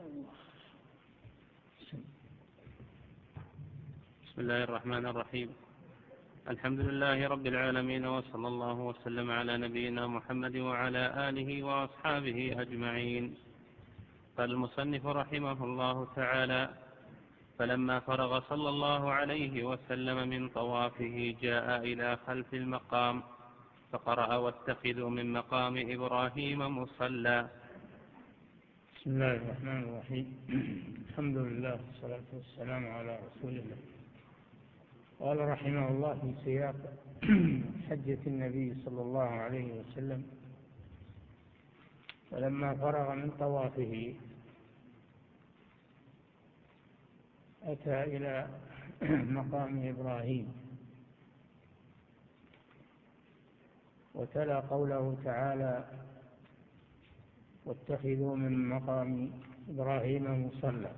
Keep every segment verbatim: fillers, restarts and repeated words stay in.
بسم الله الرحمن الرحيم. الحمد لله رب العالمين، وصلى الله وسلم على نبينا محمد وعلى آله وأصحابه أجمعين. قال المصنف رحمه الله تعالى: فلما فرغ صلى الله عليه وسلم من طوافه جاء إلى خلف المقام فقرأ: واتخذوا من مقام إبراهيم مصلى. بسم الله الرحمن الرحيم. الحمد لله والصلاة والسلام على رسول الله. قال رحمه الله في سياق حجة النبي صلى الله عليه وسلم: فلما فرغ من طوافه أتى إلى مقام إبراهيم وتلا قوله تعالى: واتخذوا من مقام إبراهيم مصلى.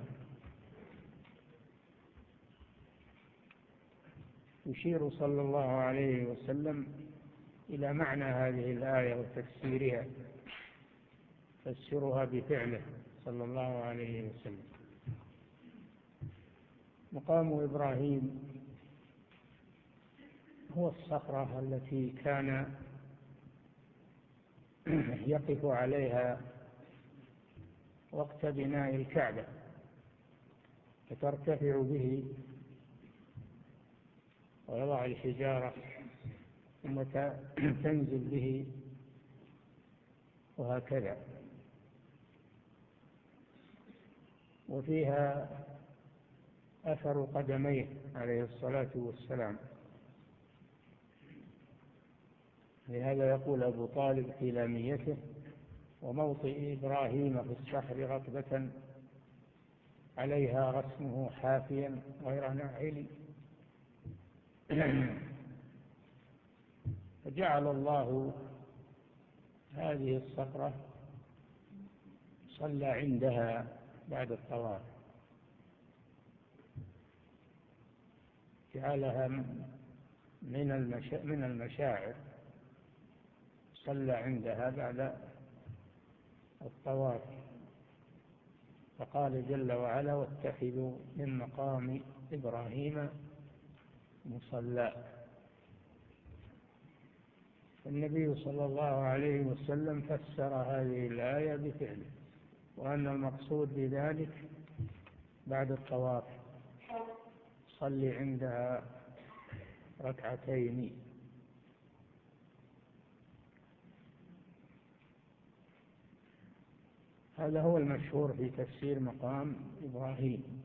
يشير صلى الله عليه وسلم إلى معنى هذه الآية وتفسيرها، فسرها بفعله صلى الله عليه وسلم. مقام إبراهيم هو الصخرة التي كان يقف عليها وقت بناء الكعبة، فترتفع به ويضع الحجارة ثم تنزل به وهكذا. وفيها أثر قدميه عليه الصلاة والسلام، لهذا يقول أبو طالب في لاميته: وموطئ إبراهيم في الصخر ركبة عليها رسمه حافيا غير ناعل. فجعل الله هذه الصخرة صلى عندها بعد الطواف، جعلها من المشاعر، صلى عندها بعد الطواف. فقال جل وعلا: واتخذوا من مقام إبراهيم مصلى. النبي صلى الله عليه وسلم فسر هذه الآية بفعله، وأن المقصود بذلك بعد الطواف صل عندها ركعتين. هذا هو المشهور في تفسير مقام إبراهيم.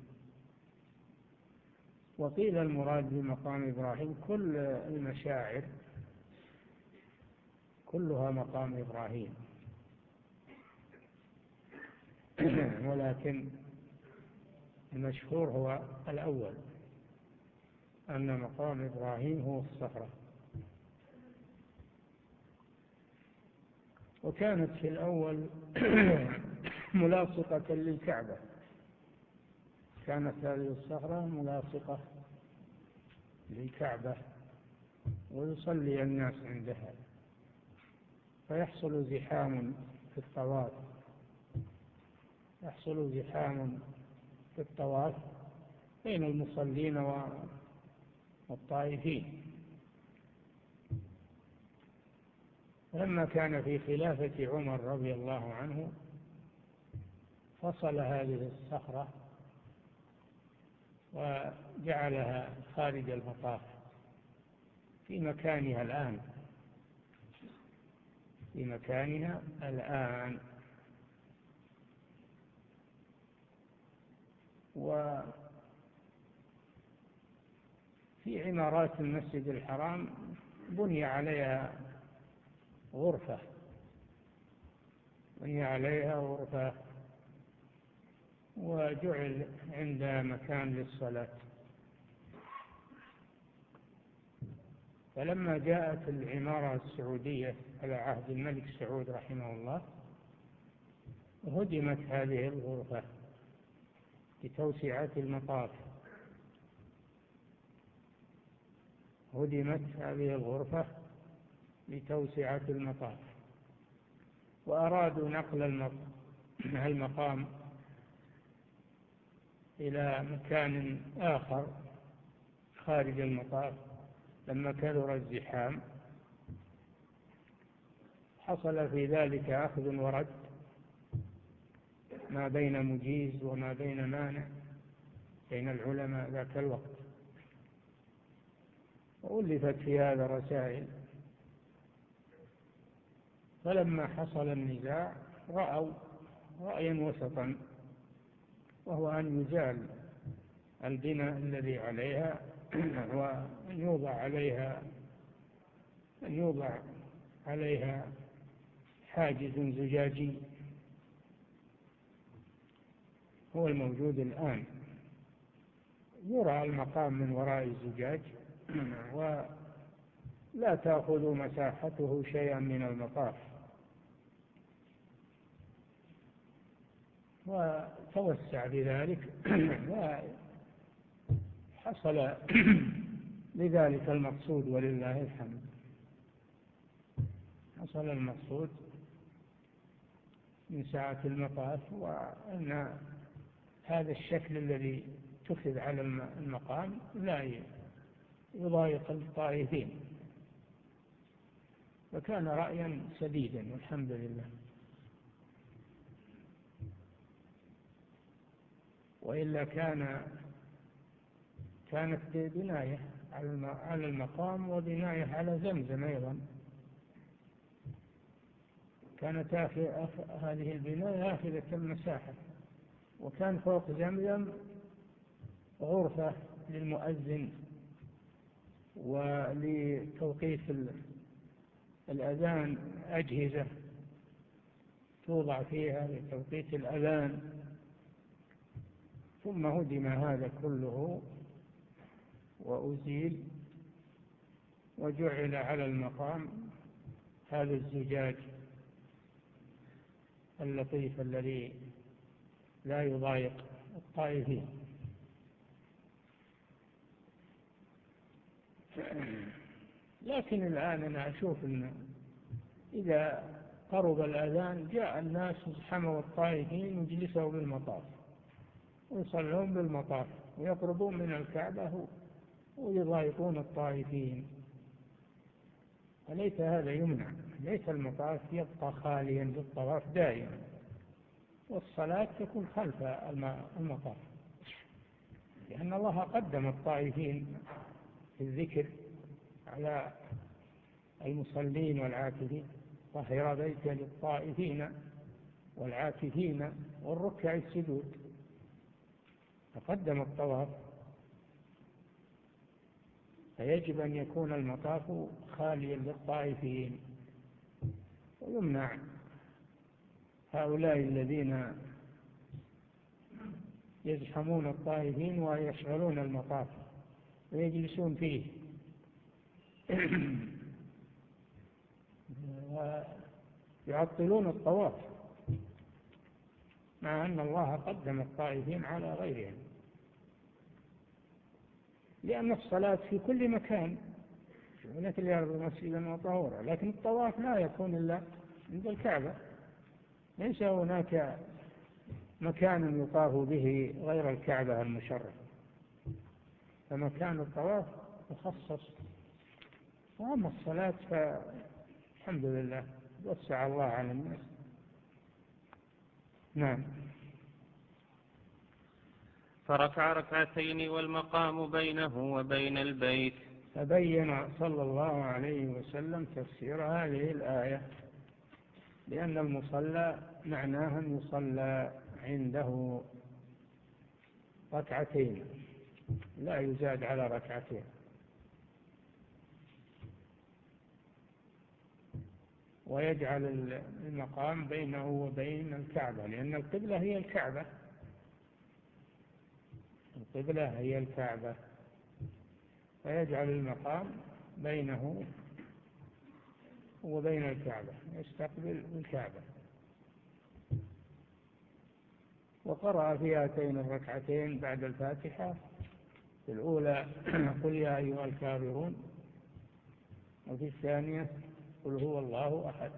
وقيل المراد بمقام إبراهيم كل المشاعر كلها مقام إبراهيم، ولكن المشهور هو الأول، أن مقام إبراهيم هو الصخرة. وكانت في الأول ملاصقة للكعبة، كانت هذه الصخرة ملاصقة للكعبة ويصلي الناس عندها، فيحصل زحام في الطواف يحصل زحام في الطواف بين المصلين والطائفين. لما كان في خلافة عمر رضي الله عنه فصل هذه الصخرة وجعلها خارج المطاف في مكانها الآن في مكانها الآن وفي عمارات المسجد الحرام بني عليها غرفة بني عليها غرفة وجعل عندها مكان للصلاة. فلما جاءت العمارة السعودية على عهد الملك سعود رحمه الله هدمت هذه الغرفة لتوسعة المطاف هدمت هذه الغرفة لتوسعة المطاف وأرادوا نقل المقام إلى مكان آخر خارج المطاف لما كثر الزحام، حصل في ذلك أخذ ورد ما بين مجيز وما بين مانع بين العلماء ذاك الوقت، وألفت في هذا رسائل. فلما حصل النزاع رأوا رأيا وسطا، وهو أن يزال البناء الذي عليها وأن يوضع عليها أن يوضع عليها حاجز زجاجي هو الموجود الآن، يرى المقام من وراء الزجاج ولا تأخذ مساحته شيئا من المطاف. وتوسع بذلك وحصل لذلك المقصود ولله الحمد. حصل المقصود من سعة المطاف، وأن هذا الشكل الذي اتخذ على المقام لا يضايق الطائفين، وكان رأيا سديدا والحمد لله. وإلا كان كانت بناية على المقام وبناية على زمزم أيضا، كانت هذه البناية آخذة المساحة، وكان فوق زمزم غرفة للمؤذن ولتوقيت الأذان، أجهزة توضع فيها لتوقيت الأذان. ثم هدم هذا كله وأزيل، وجعل على المقام هذا الزجاج اللطيف الذي لا يضايق الطائفين. لكن الآن أنا أشوف أن إذا قرب الأذان جاء الناس ازحموا الطائفين وجلسوا بالمطاف ويصلون بالمطاف ويقربون من الكعبة ويضايقون الطائفين، فليس هذا يمنع. ليس المطاف يبقى خاليا بالطواف دائما، والصلاة تكون خلف المطاف، لأن الله قدم الطائفين في الذكر على المصلين والعاكفين. طهر بيت للطائفين والعاكفين والركع السجود، فقدم الطواف، فيجب أن يكون المطاف خاليا للطائفين. ويمنع هؤلاء الذين يزحمون الطائفين ويشغلون المطاف ويجلسون فيه ويعطلون الطواف، مع أن الله قدم الطائفين على غيرهم، لأن الصلاة في كل مكان جعلت الأرض مسجدا وطهورا، لكن الطواف لا يكون إلا عند الكعبة، ليس هناك مكان يطاف به غير الكعبة المشرفة، فمكان الطواف مخصص. وأما الصلاة فالحمد لله وسع الله على الناس. نعم. فركع ركعتين والمقام بينه وبين البيت. فبين صلى الله عليه وسلم تفسير هذه الآية، لأن المصلى معناها أن يصلى عنده ركعتين لا يزاد على ركعتين، ويجعل المقام بينه وبين الكعبة، لأن القبلة هي الكعبة، القبلة هي الكعبة، فيجعل المقام بينه وبين الكعبة، يستقبل الكعبة. وقرأ في هاتين الركعتين بعد الفاتحة في الأولى قل يا أيها الكافرون، وفي الثانية قل هو الله أحد،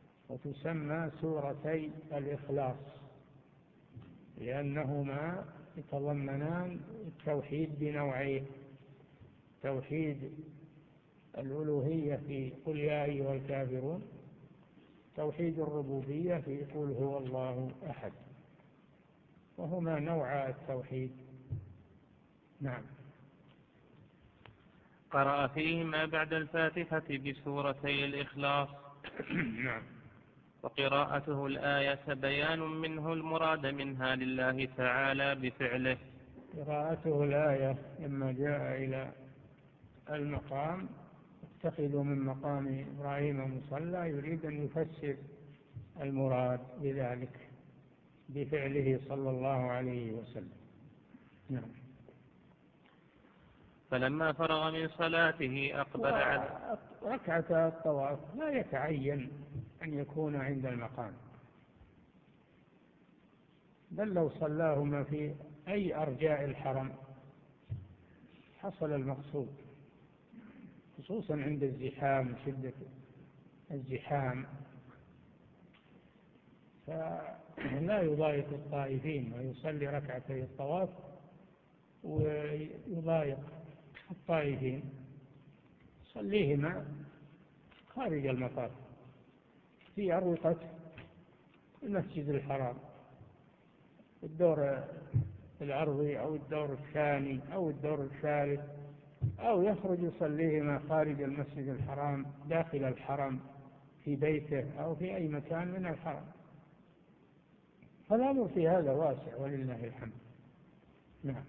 وتسمى سورتي الإخلاص لأنهما يتضمنان التوحيد بنوعيه: توحيد الألوهية في قل يا أيها الكافرون، توحيد الربوبية في قل هو الله أحد، وهما نوع التوحيد. نعم. قرأ فيهما بعد الفاتحة بسورتي الإخلاص. نعم. وقراءته الآية بيان منه المراد منها لله تعالى بفعله. قراءته الآية لما جاء إلى المقام: اتخذوا من مقام إبراهيم مصلى، يريد أن يفسر المراد بذلك بفعله صلى الله عليه وسلم. نعم. فلما فرغ من صلاته أقبل على ركعة الطواف لا يتعين أن يكون عند المقام، بل لو صلاهما في أي أرجاء الحرم حصل المقصود، خصوصا عند الزحام، شدة الزحام، فلا يضايق الطائفين ويصلي ركعتي الطواف ويضايق الطائفين، صليهما خارج المطاف في أروقة المسجد الحرام، الدور العرضي أو الدور الثاني أو الدور الثالث، أو يخرج يصليهما خارج المسجد الحرام داخل الحرم في بيته أو في أي مكان من الحرم، فالأمر في هذا واسع ولله الحمد. نعم.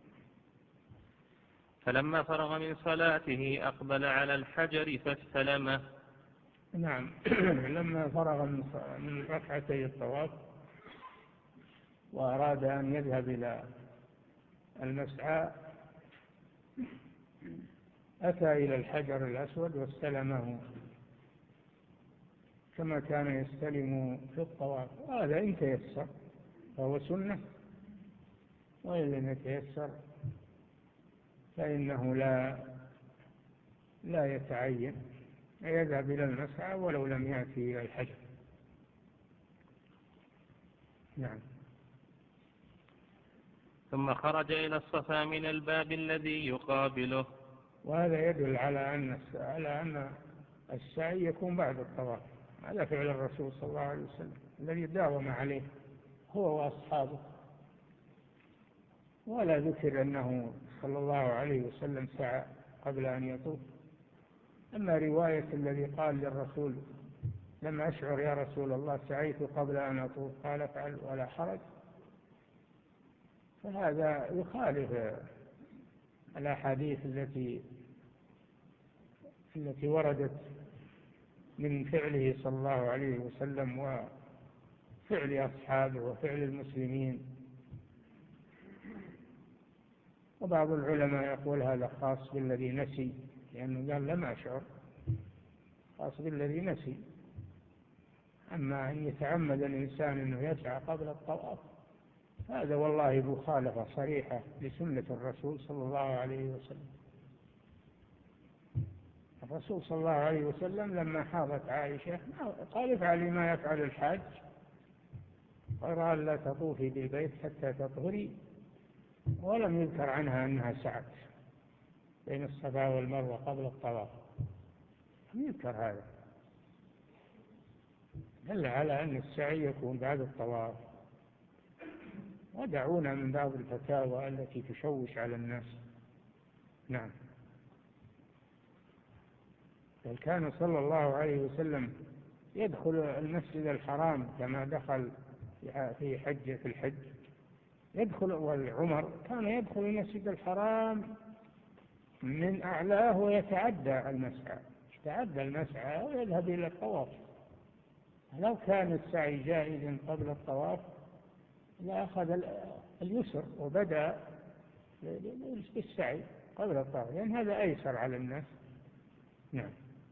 فلما فرغ من صلاته أقبل على الحجر فاستلمه. نعم. لما فرغ من ركعتي الطواف وأراد أن يذهب إلى المسعى أتى إلى الحجر الأسود واستلمه كما كان يستلم في الطواف، هذا إن تيسر فهو سنة، وإن لم يتيسر فإنه لا لا يتعين، يذهب إلى المسعى ولو لم يأتي إلى الحجر. نعم. ثم خرج إلى الصفا من الباب الذي يقابله. وهذا يدل على أن على أن السعي يكون بعد الطواف، هذا فعل الرسول صلى الله عليه وسلم الذي داوم عليه هو وأصحابه، ولا ذكر أنه صلى الله عليه وسلم سعى قبل أن يطوف. أما رواية الذي قال للرسول: لم أشعر يا رسول الله سعيت قبل أن أطوف، قال افعل ولا حرج، فهذا يخالف الأحاديث التي التي وردت من فعله صلى الله عليه وسلم وفعل أصحابه وفعل المسلمين. وبعض العلماء يقول هذا خاص بالذي نسي، لأنه قال لم أشعر، خاص بالذي نسي. أما أن يتعمد الإنسان أنه يسعى قبل الطواف هذا والله مخالفة صريحة لسنة الرسول صلى الله عليه وسلم. الرسول صلى الله عليه وسلم لما حاضت عائشة قال: افعلي ما يفعل الحاج، قال: لا تطوفي بالبيت حتى تطهري، ولم يذكر عنها أنها سعت بين الصفا والمروة قبل الطواف، لم يذكر هذا، دل على أن السعي يكون بعد الطواف. ودعونا من بعض الفتاوى التي تشوش على الناس. نعم. بل كان صلى الله عليه وسلم يدخل المسجد الحرام كما دخل في حجة الحج، يدخل، والعمر كان يدخل المسجد الحرام من أعلاه ويتعدى المسعى، يتعدى المسعى ويذهب إلى الطواف. لو كان السعي جائزا قبل الطواف لأخذ اليسر وبدأ بالسعي قبل الطواف، لأن هذا أيسر على الناس. نعم.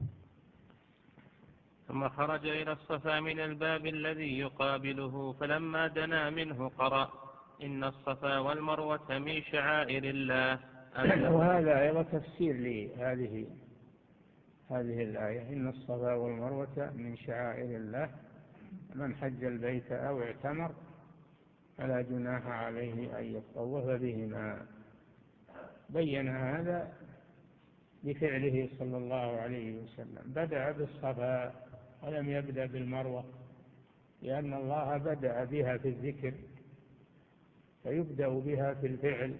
ثم خرج إلى الصفا من الباب الذي يقابله، فلما دنا منه قرأ: إن الصفا والمروة من شعائر الله. وهذا أيضا تفسير لهذه هذه الآية: إن الصفا والمروة من شعائر الله، من حج البيت أو اعتمر فلا جناح عليه أن يطوف بهما. بين هذا بفعله صلى الله عليه وسلم، بدأ بالصفا ولم يبدأ بالمروة، لأن الله بدأ بها في الذكر فيبدأ بها في الفعل،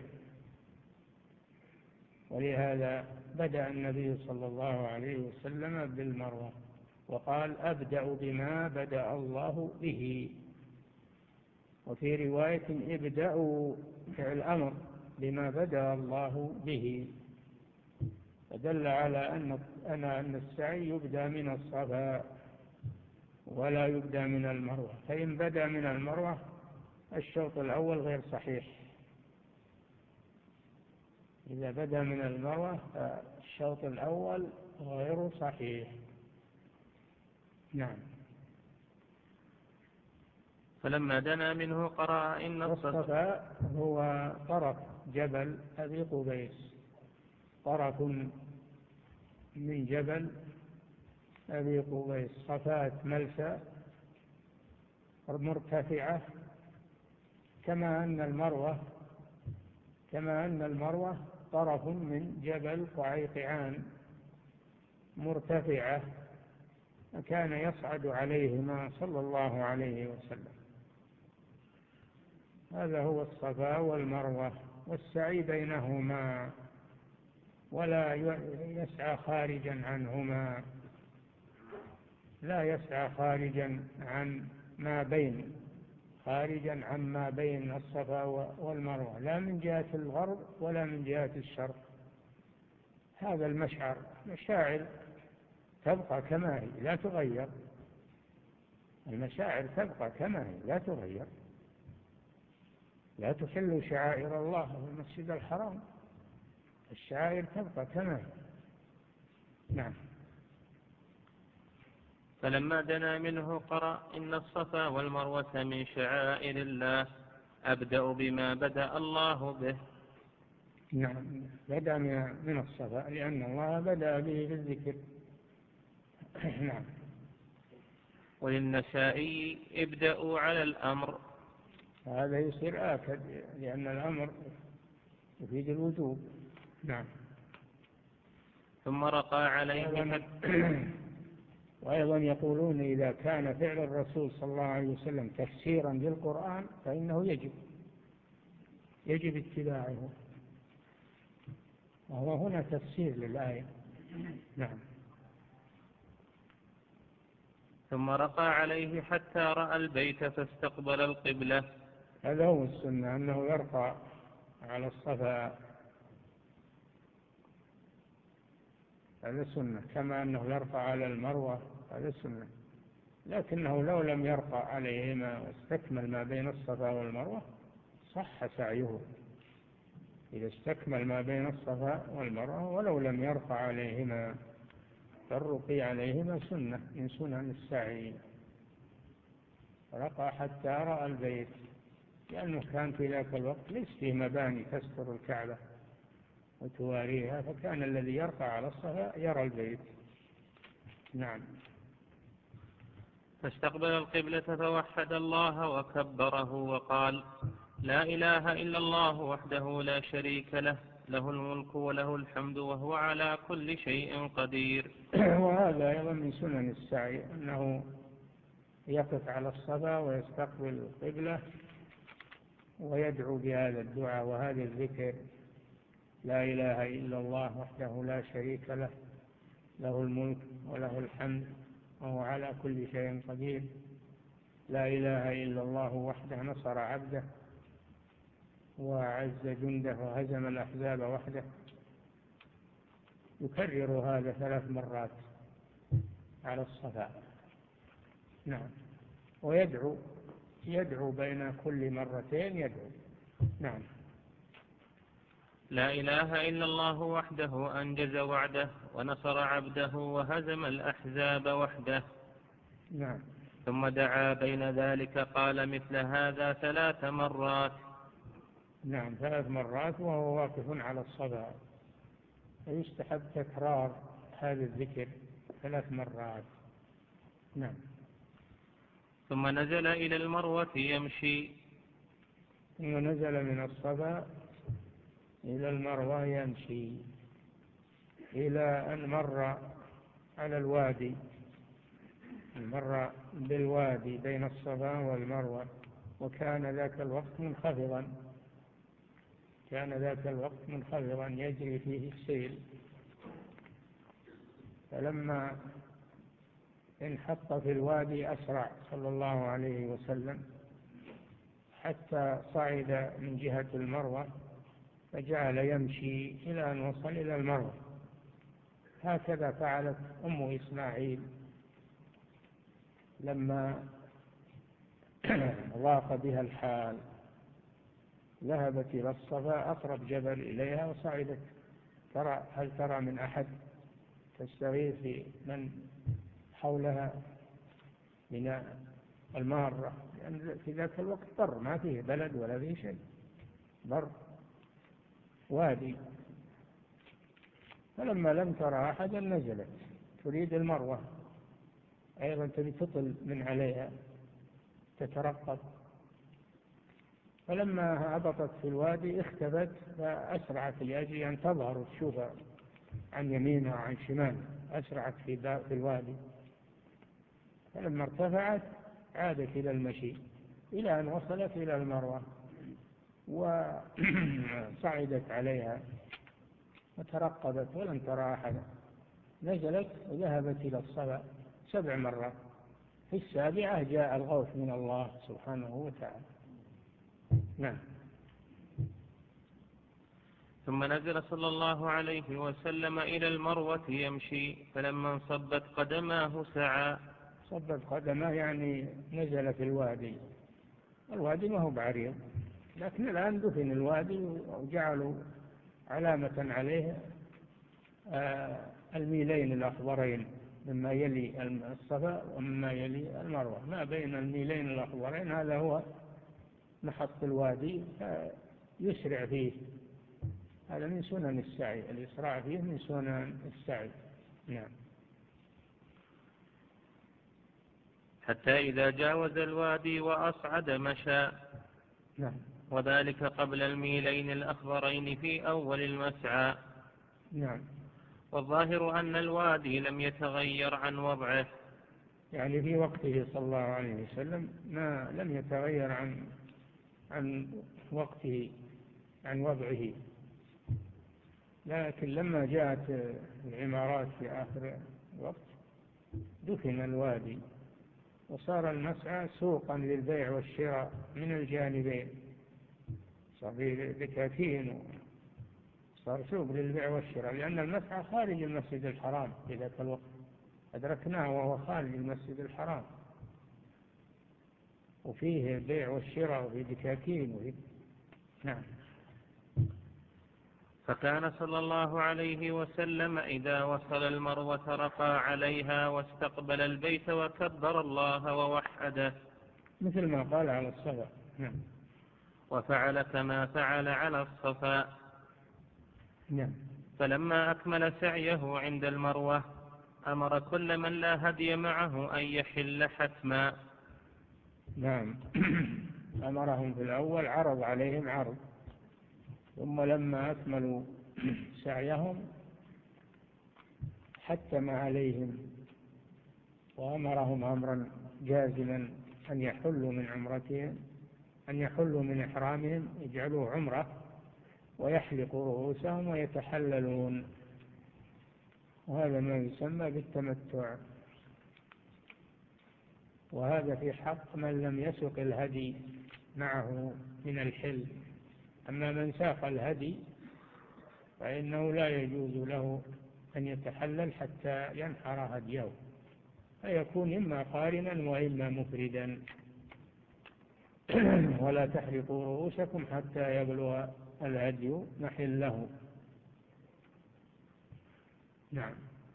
ولهذا بدأ النبي صلى الله عليه وسلم بالمروة وقال أبدأ بما بدأ الله به. وفي رواية ابدأوا فعل الأمر بما بدأ الله به، فدل على أن أن السعي يبدأ من الصفا ولا يبدأ من المروة. فإن بدأ من المروة الشوط الأول غير صحيح، إذا بدأ من المروة فالشوط الأول غير صحيح. نعم. فلما دنا منه قرأ إن الصفا هو طرف جبل أبي قبيس، طرف من جبل أبي قبيس، صفات ملسى مرتفعة، كما أن المروة كما أن المروة طرف من جبل قعيقعان مرتفعة، كان يصعد عليهما صلى الله عليه وسلم. هذا هو الصفا والمروة، والسعي بينهما ولا يسعى خارجا عنهما، لا يسعى خارجا عن ما بين خارجا عما بين الصفا والمروة، لا من جهة الغرب ولا من جهة الشرق. هذا المشعر مشاعر تبقى كما هي لا تغير، المشاعر تبقى كما هي لا تغير. لا تحل شعائر الله في المسجد الحرام، الشعائر تبقى كما هي. نعم. فلما دنا منه قرأ إن الصفا والمروة من شعائر الله أبدأ بما بدأ الله به. نعم، بدأ من الصفا لأن الله بدأ به بالذكر. نعم. وللنسائي ابدأوا على الأمر. هذا يصير آكد لأن الأمر يفيد الوجوب. نعم. ثم رقى عليه. وأيضا يقولون إذا كان فعل الرسول صلى الله عليه وسلم تفسيرا للقرآن فإنه يجب يجب اتباعه، وهو هنا تفسير للآية. نعم. ثم رقى عليه حتى رأى البيت فاستقبل القبلة. هذا هو السنة، أنه يرقى على الصفا، هذا سنة، كما أنه يرقى على المروة، هذا سنة. لكنه لو لم يرقى عليهما واستكمل ما بين الصفا والمروة صح سعيه، إذا استكمل ما بين الصفا والمروة ولو لم يرقى عليهما، فالرقي عليهما سنة من سنن السعي. رقى حتى رأى البيت، لأنه كان في ذاك الوقت ليس فيه مباني تستر الكعبة وتواريها، فكان الذي يرقى على الصفا يرى البيت. نعم. فاستقبل القبلة فوحد الله وكبره وقال لا إله إلا الله وحده لا شريك له، له الملك وله الحمد وهو على كل شيء قدير. وهذا أيضا من سنن السعي، أنه يقف على الصفا ويستقبل القبلة ويدعو بهذا الدعاء وهذا الذكر: لا إله إلا الله وحده لا شريك له، له الملك وله الحمد وهو على كل شيء قدير. لا إله إلا الله وحده نصر عبده وأعز جنده وهزم الأحزاب وحده. يكرر هذا ثلاث مرات على الصفا. نعم. ويدعو يدعو بين كل مرتين يدعو. نعم. لا إله إلا الله وحده أنجز وعده ونصر عبده وهزم الأحزاب وحده. نعم. ثم دعا بين ذلك قال مثل هذا ثلاث مرات. نعم، ثلاث مرات وهو واقف على الصفا، فيستحب تكرار هذا الذكر ثلاث مرات. نعم. ثم نزل إلى المروة يمشي. ثم نزل من الصفا إلى المروة يمشي إلى أن مر على الوادي، مر بالوادي بين الصفا والمروة، وكان ذاك الوقت منخفضا كان ذاك الوقت منخفضا يجري فيه السيل. فلما انحط في الوادي أسرع صلى الله عليه وسلم حتى صعد من جهة المروة، فجعل يمشي إلى أن وصل إلى المروة. هكذا فعلت أم إسماعيل لما ضاق بها الحال، ذهبت إلى الصفا أقرب جبل إليها وصعدت. ترى هل ترى من أحد تستغيث من حولها من المارة، لأن في ذاك الوقت بر، ما فيه بلد ولا فيه شيء، بر وادي. فلما لم ترى أحدا نزلت تريد المروة أيضا، تريد تطل من عليها تترقب. فلما هبطت في الوادي اختفت، فأسرعت لأجل أن تظهر وتشوفها عن يمينها وعن شمالها، أسرعت في الوادي. فلما ارتفعت عادت إلى المشي إلى أن وصلت إلى المروة وصعدت عليها وترقبت ولم ترى أحدا. نزلت وذهبت إلى الصفا سبع مرات، في السابعة جاء الغوث من الله سبحانه وتعالى. نعم. ثم نزل صلى الله عليه وسلم إلى المروة يمشي، فلما انصبت قدماه سعى. صبت قدماه يعني نزل في الوادي. الوادي ما هو بعريض، لكن الآن دفن الوادي وجعلوا علامة عليه الميلين الأخضرين مما يلي الصفا ومما يلي المروة. ما بين الميلين الأخضرين هذا هو محط الوادي، يسرع فيه. هذا من سنن السعي، الإسراع فيه من سنن السعي. نعم. حتى إذا جاوز الوادي وأصعد مشى. نعم. وذلك قبل الميلين الأخضرين في أول المسعى. نعم. والظاهر أن الوادي لم يتغير عن وضعه، يعني في وقته صلى الله عليه وسلم ما لم يتغير عن عن وقته عن وضعه، لكن لما جاءت العمارات في آخر الوقت دفن الوادي وصار المسعى سوقا للبيع والشراء من الجانبين، صار فيه دكاكين، صار سوق للبيع والشراء، لأن المسعى خارج المسجد الحرام في ذاك الوقت، أدركناه وهو خارج المسجد الحرام، وفيه البيع والشراء وفيه دكاكين وفيه. نعم. فكان صلى الله عليه وسلم إذا وصل المروة رقى عليها واستقبل البيت وكبر الله ووحده، مثل ما قال على الصفا. نعم. وفعل كما فعل على الصفا. نعم. فلما أكمل سعيه عند المروة أمر كل من لا هدي معه أن يحل حتما. نعم. أمرهم في الأول، عرض عليهم عرض، ثم لما أكملوا سعيهم حتم عليهم وأمرهم أمرا جازما أن يحلوا من عمرتهم، أن يحلوا من إحرامهم، يجعلوه عمرة ويحلقوا رؤوسهم ويتحللون، وهذا ما يسمى بالتمتع. وهذا في حق من لم يسق الهدي معه من الحل. أما من ساق الهدي فإنه لا يجوز له أن يتحلل حتى ينحر هديه، فيكون إما قارنا وإما مفردا. ولا تحلقوا رؤوسكم حتى يبلغ الهدي محله. نعم.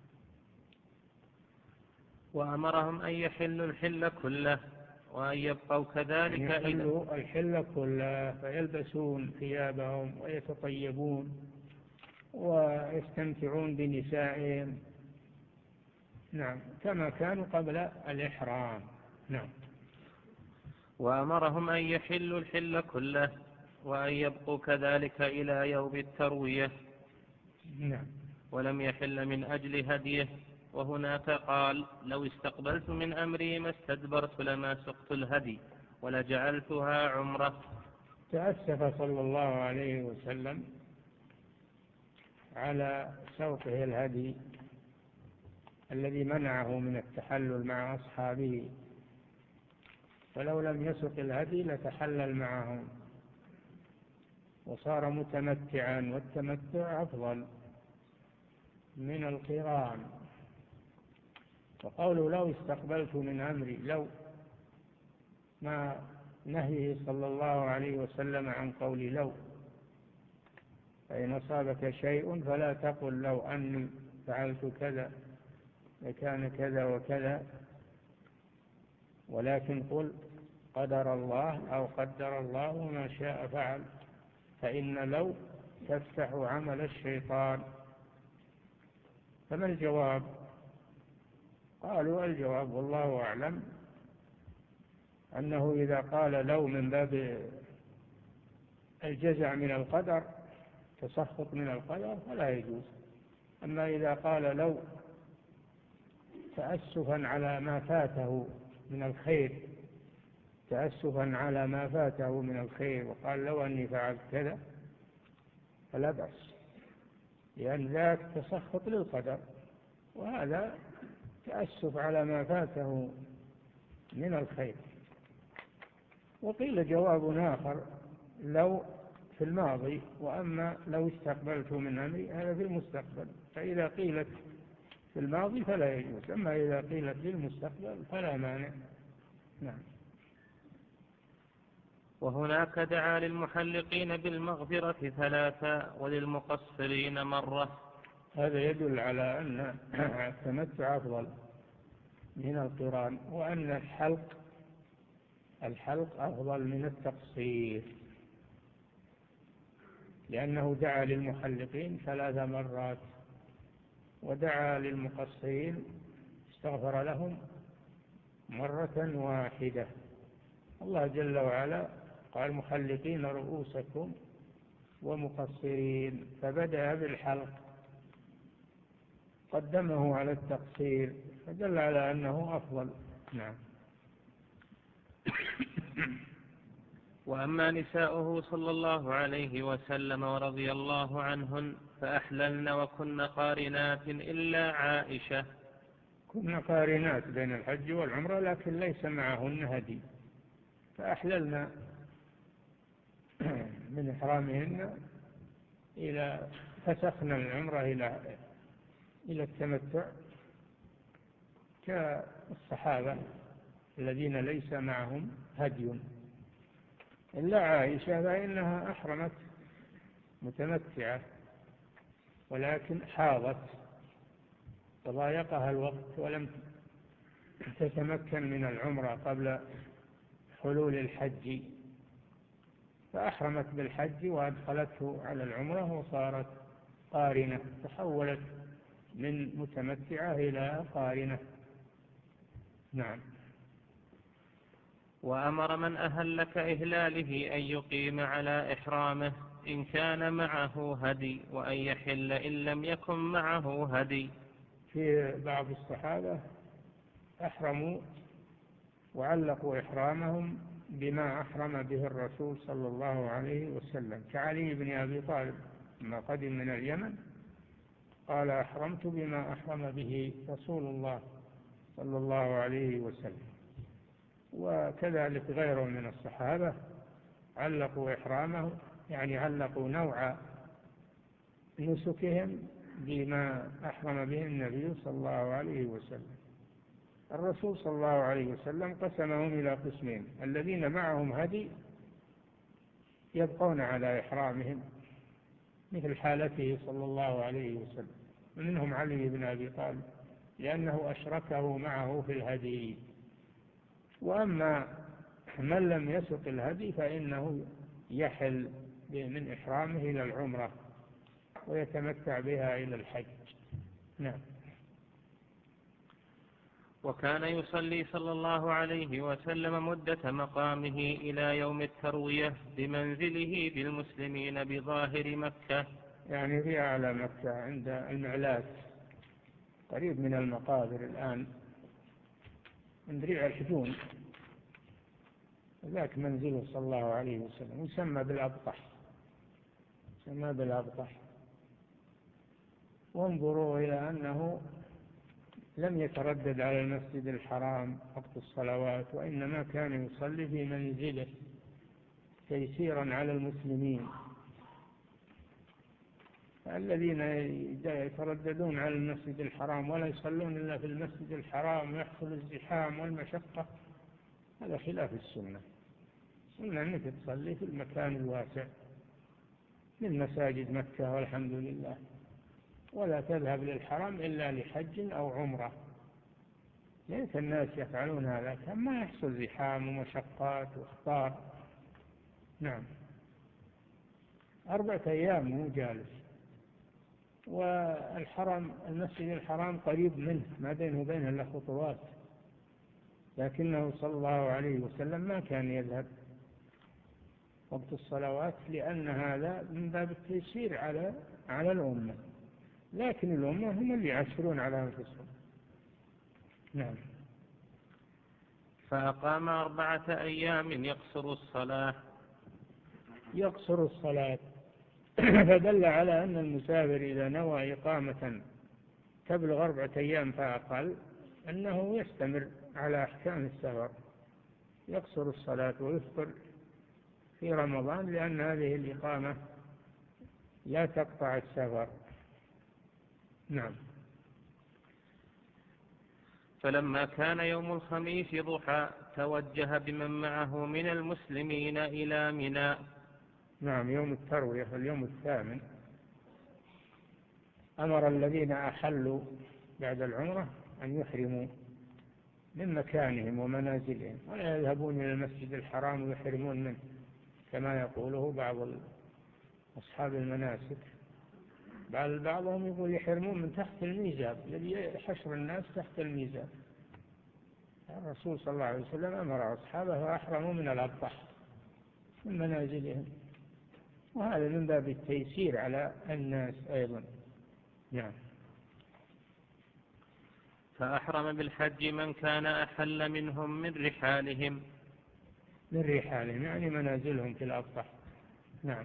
وأمرهم أن يحلوا الحل كله وأن يبقوا كذلك، يحلوا الحل كله، فيلبسون ثيابهم ويتطيبون ويستمتعون بنسائهم. نعم، كما كانوا قبل الإحرام. نعم. وأمرهم أن يحلوا الحل كله وأن يبقوا كذلك إلى يوم التروية. نعم. ولم يحل من أجل هديه. وهناك قال: لو استقبلت من أمري ما استدبرت لما سقت الهدي ولجعلتها عمرة. تأسف صلى الله عليه وسلم على سوقه الهدي الذي منعه من التحلل مع أصحابه، فلو لم يسق الهدي لتحلل معهم وصار متمتعا، والتمتع أفضل من القران. وقوله لو استقبلت من أمري، لو ما نهيه صلى الله عليه وسلم عن قول لو، فإن أصابك شيء فلا تقل لو أني فعلت كذا لكان كذا وكذا، ولكن قل قدر الله أو قدر الله ما شاء فعل، فإن لو تفتح عمل الشيطان. فما الجواب؟ قالوا الجواب والله أعلم أنه إذا قال لو من باب الجزع من القدر، تسخط من القدر، فلا يجوز. أما إذا قال لو تأسفا على ما فاته من الخير، تأسفا على ما فاته من الخير، وقال لو أني فعلت كذا، فلا بأس، لأن ذاك تسخط للقدر، وهذا تأسف على ما فاته من الخير. وقيل جواب آخر لو في الماضي، وأما لو استقبلت من أمري هذا في المستقبل، فإذا قيلت في الماضي فلا يجوز، أما إذا قيلت في المستقبل فلا مانع. نعم. وهناك دعا للمحلقين بالمغفرة ثلاثة وللمقصرين مرة. هذا يدل على أن التمتع أفضل من القران، وأن الحلق الحلق أفضل من التقصير، لأنه دعا للمحلقين ثلاث مرات، ودعا للمقصرين استغفر لهم مرة واحدة. الله جل وعلا قال محلقين رؤوسكم ومقصرين، فبدأ بالحلق قدمه على التقصير، فدل على أنه أفضل. نعم. وأما نساؤه صلى الله عليه وسلم ورضي الله عنهن فأحللن وكن قارنات إلا عائشة. كن قارنات بين الحج والعمرة، لكن ليس معهن هدي، فأحللن من إحرامهن إلى فسخن العمرة إلى إلى التمتع كالصحابة الذين ليس معهم هدي. إلا عائشة فإنها أحرمت متمتعة، ولكن حاضت وضايقها الوقت ولم تتمكن من العمرة قبل حلول الحج، فأحرمت بالحج وأدخلته على العمرة وصارت قارنة، تحولت من متمتعة إلى قارنة. نعم. وأمر من أهل كإهلاله أن يقيم على إحرامه إن كان معه هدي، وأن يحل إن لم يكن معه هدي. في بعض الصحابة أحرموا وعلقوا إحرامهم بما أحرم به الرسول صلى الله عليه وسلم، كعلي بن أبي طالب لما قدم من اليمن قال أحرمت بما أحرم به رسول الله صلى الله عليه وسلم. وكذلك غيره من الصحابة علقوا إحرامه، يعني علقوا نوع نسكهم بما أحرم به النبي صلى الله عليه وسلم. الرسول صلى الله عليه وسلم قسمهم إلى قسمين: الذين معهم هدي يبقون على إحرامهم مثل حالته صلى الله عليه وسلم، ومنهم علي بن أبي طالب لأنه أشركه معه في الهدي. وأما من لم يسق الهدي فإنه يحل من إحرامه إلى العمرة ويتمتع بها إلى الحج. نعم. وكان يصلي صلى الله عليه وسلم مدة مقامه إلى يوم التروية بمنزله بالمسلمين بظاهر مكة، يعني في أعلى مكة عند المعلات قريب من المقابر الآن عند ريع الحجون، ذاك منزله صلى الله عليه وسلم، يسمى بالأبطح، يسمى بالأبطح. وانظروا إلى أنه لم يتردد على المسجد الحرام وقت الصلوات، وإنما كان يصلي في منزله تيسيرا على المسلمين. الذين يترددون على المسجد الحرام ولا يصلون إلا في المسجد الحرام ويحصل الزحام والمشقة، هذا خلاف السنة. السنة أنك تصلي في المكان الواسع من مساجد مكة والحمد لله، ولا تذهب للحرم إلا لحج أو عمرة. ليس الناس يفعلون هذا كما يحصل زحام ومشقات واخطار. نعم، أربعة أيام مو جالس. والحرم المسجد الحرام قريب منه، ما بينه وبينه إلا خطوات، لكنه صلى الله عليه وسلم ما كان يذهب وقت الصلوات، لأن هذا من باب التيسير على على الأمة، لكن الأمة هم اللي يعسرون على أنفسهم. نعم. فأقام أربعة أيام يقصر الصلاة. يقصر الصلاة فدل على أن المسافر إذا نوى إقامة تبلغ أربعة أيام فأقل أنه يستمر على أحكام السفر، يقصر الصلاة ويفطر في رمضان، لأن هذه الإقامة لا تقطع السفر. نعم. فلما كان يوم الخميس ضحى توجه بمن معه من المسلمين إلى منى. نعم، يوم التروية اليوم الثامن أمر الذين أحلوا بعد العمرة أن يحرموا من مكانهم ومنازلهم، ولا يذهبون إلى المسجد الحرام ويحرمون منه كما يقوله بعض أصحاب المناسك، بل بعضهم يقول يحرمون من تحت الميزاب، الذي حشر الناس تحت الميزاب. الرسول صلى الله عليه وسلم أمر أصحابه فأحرموا من الأبطح من منازلهم، وهذا من باب التيسير على الناس أيضا. نعم. فأحرم بالحج من كان أحل منهم من رحالهم. من رحالهم يعني منازلهم في الأبطح. نعم.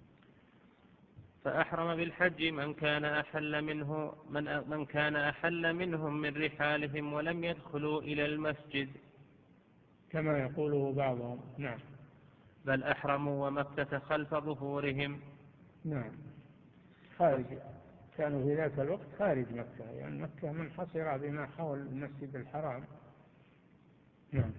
فأحرم بالحج من كان أحل منه من, من كان أحل منهم من رحالهم ولم يدخلوا إلى المسجد كما يقوله بعضهم. نعم. بل أحرموا ومكة خلف ظهورهم. نعم، خارج، كانوا في ذاك الوقت خارج مكة، يعني مكة منحصرة بما حول المسجد الحرام. نعم.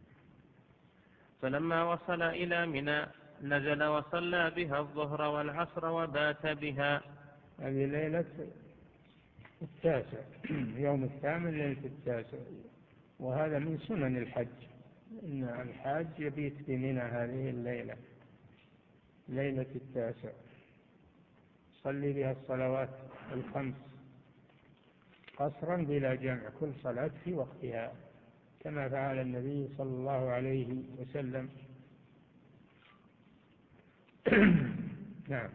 فلما وصل إلى منى نزل وصلى بها الظهر والعصر وبات بها. هذه ليلة التاسع يوم الثامن ليلة التاسع، وهذا من سنن الحج، إن الحاج يبيت بمنى هذه الليلة ليلة التاسع، صلي بها الصلوات الخمس قصرا بلا جمع، كل صلاة في وقتها كما فعل النبي صلى الله عليه وسلم. نعم.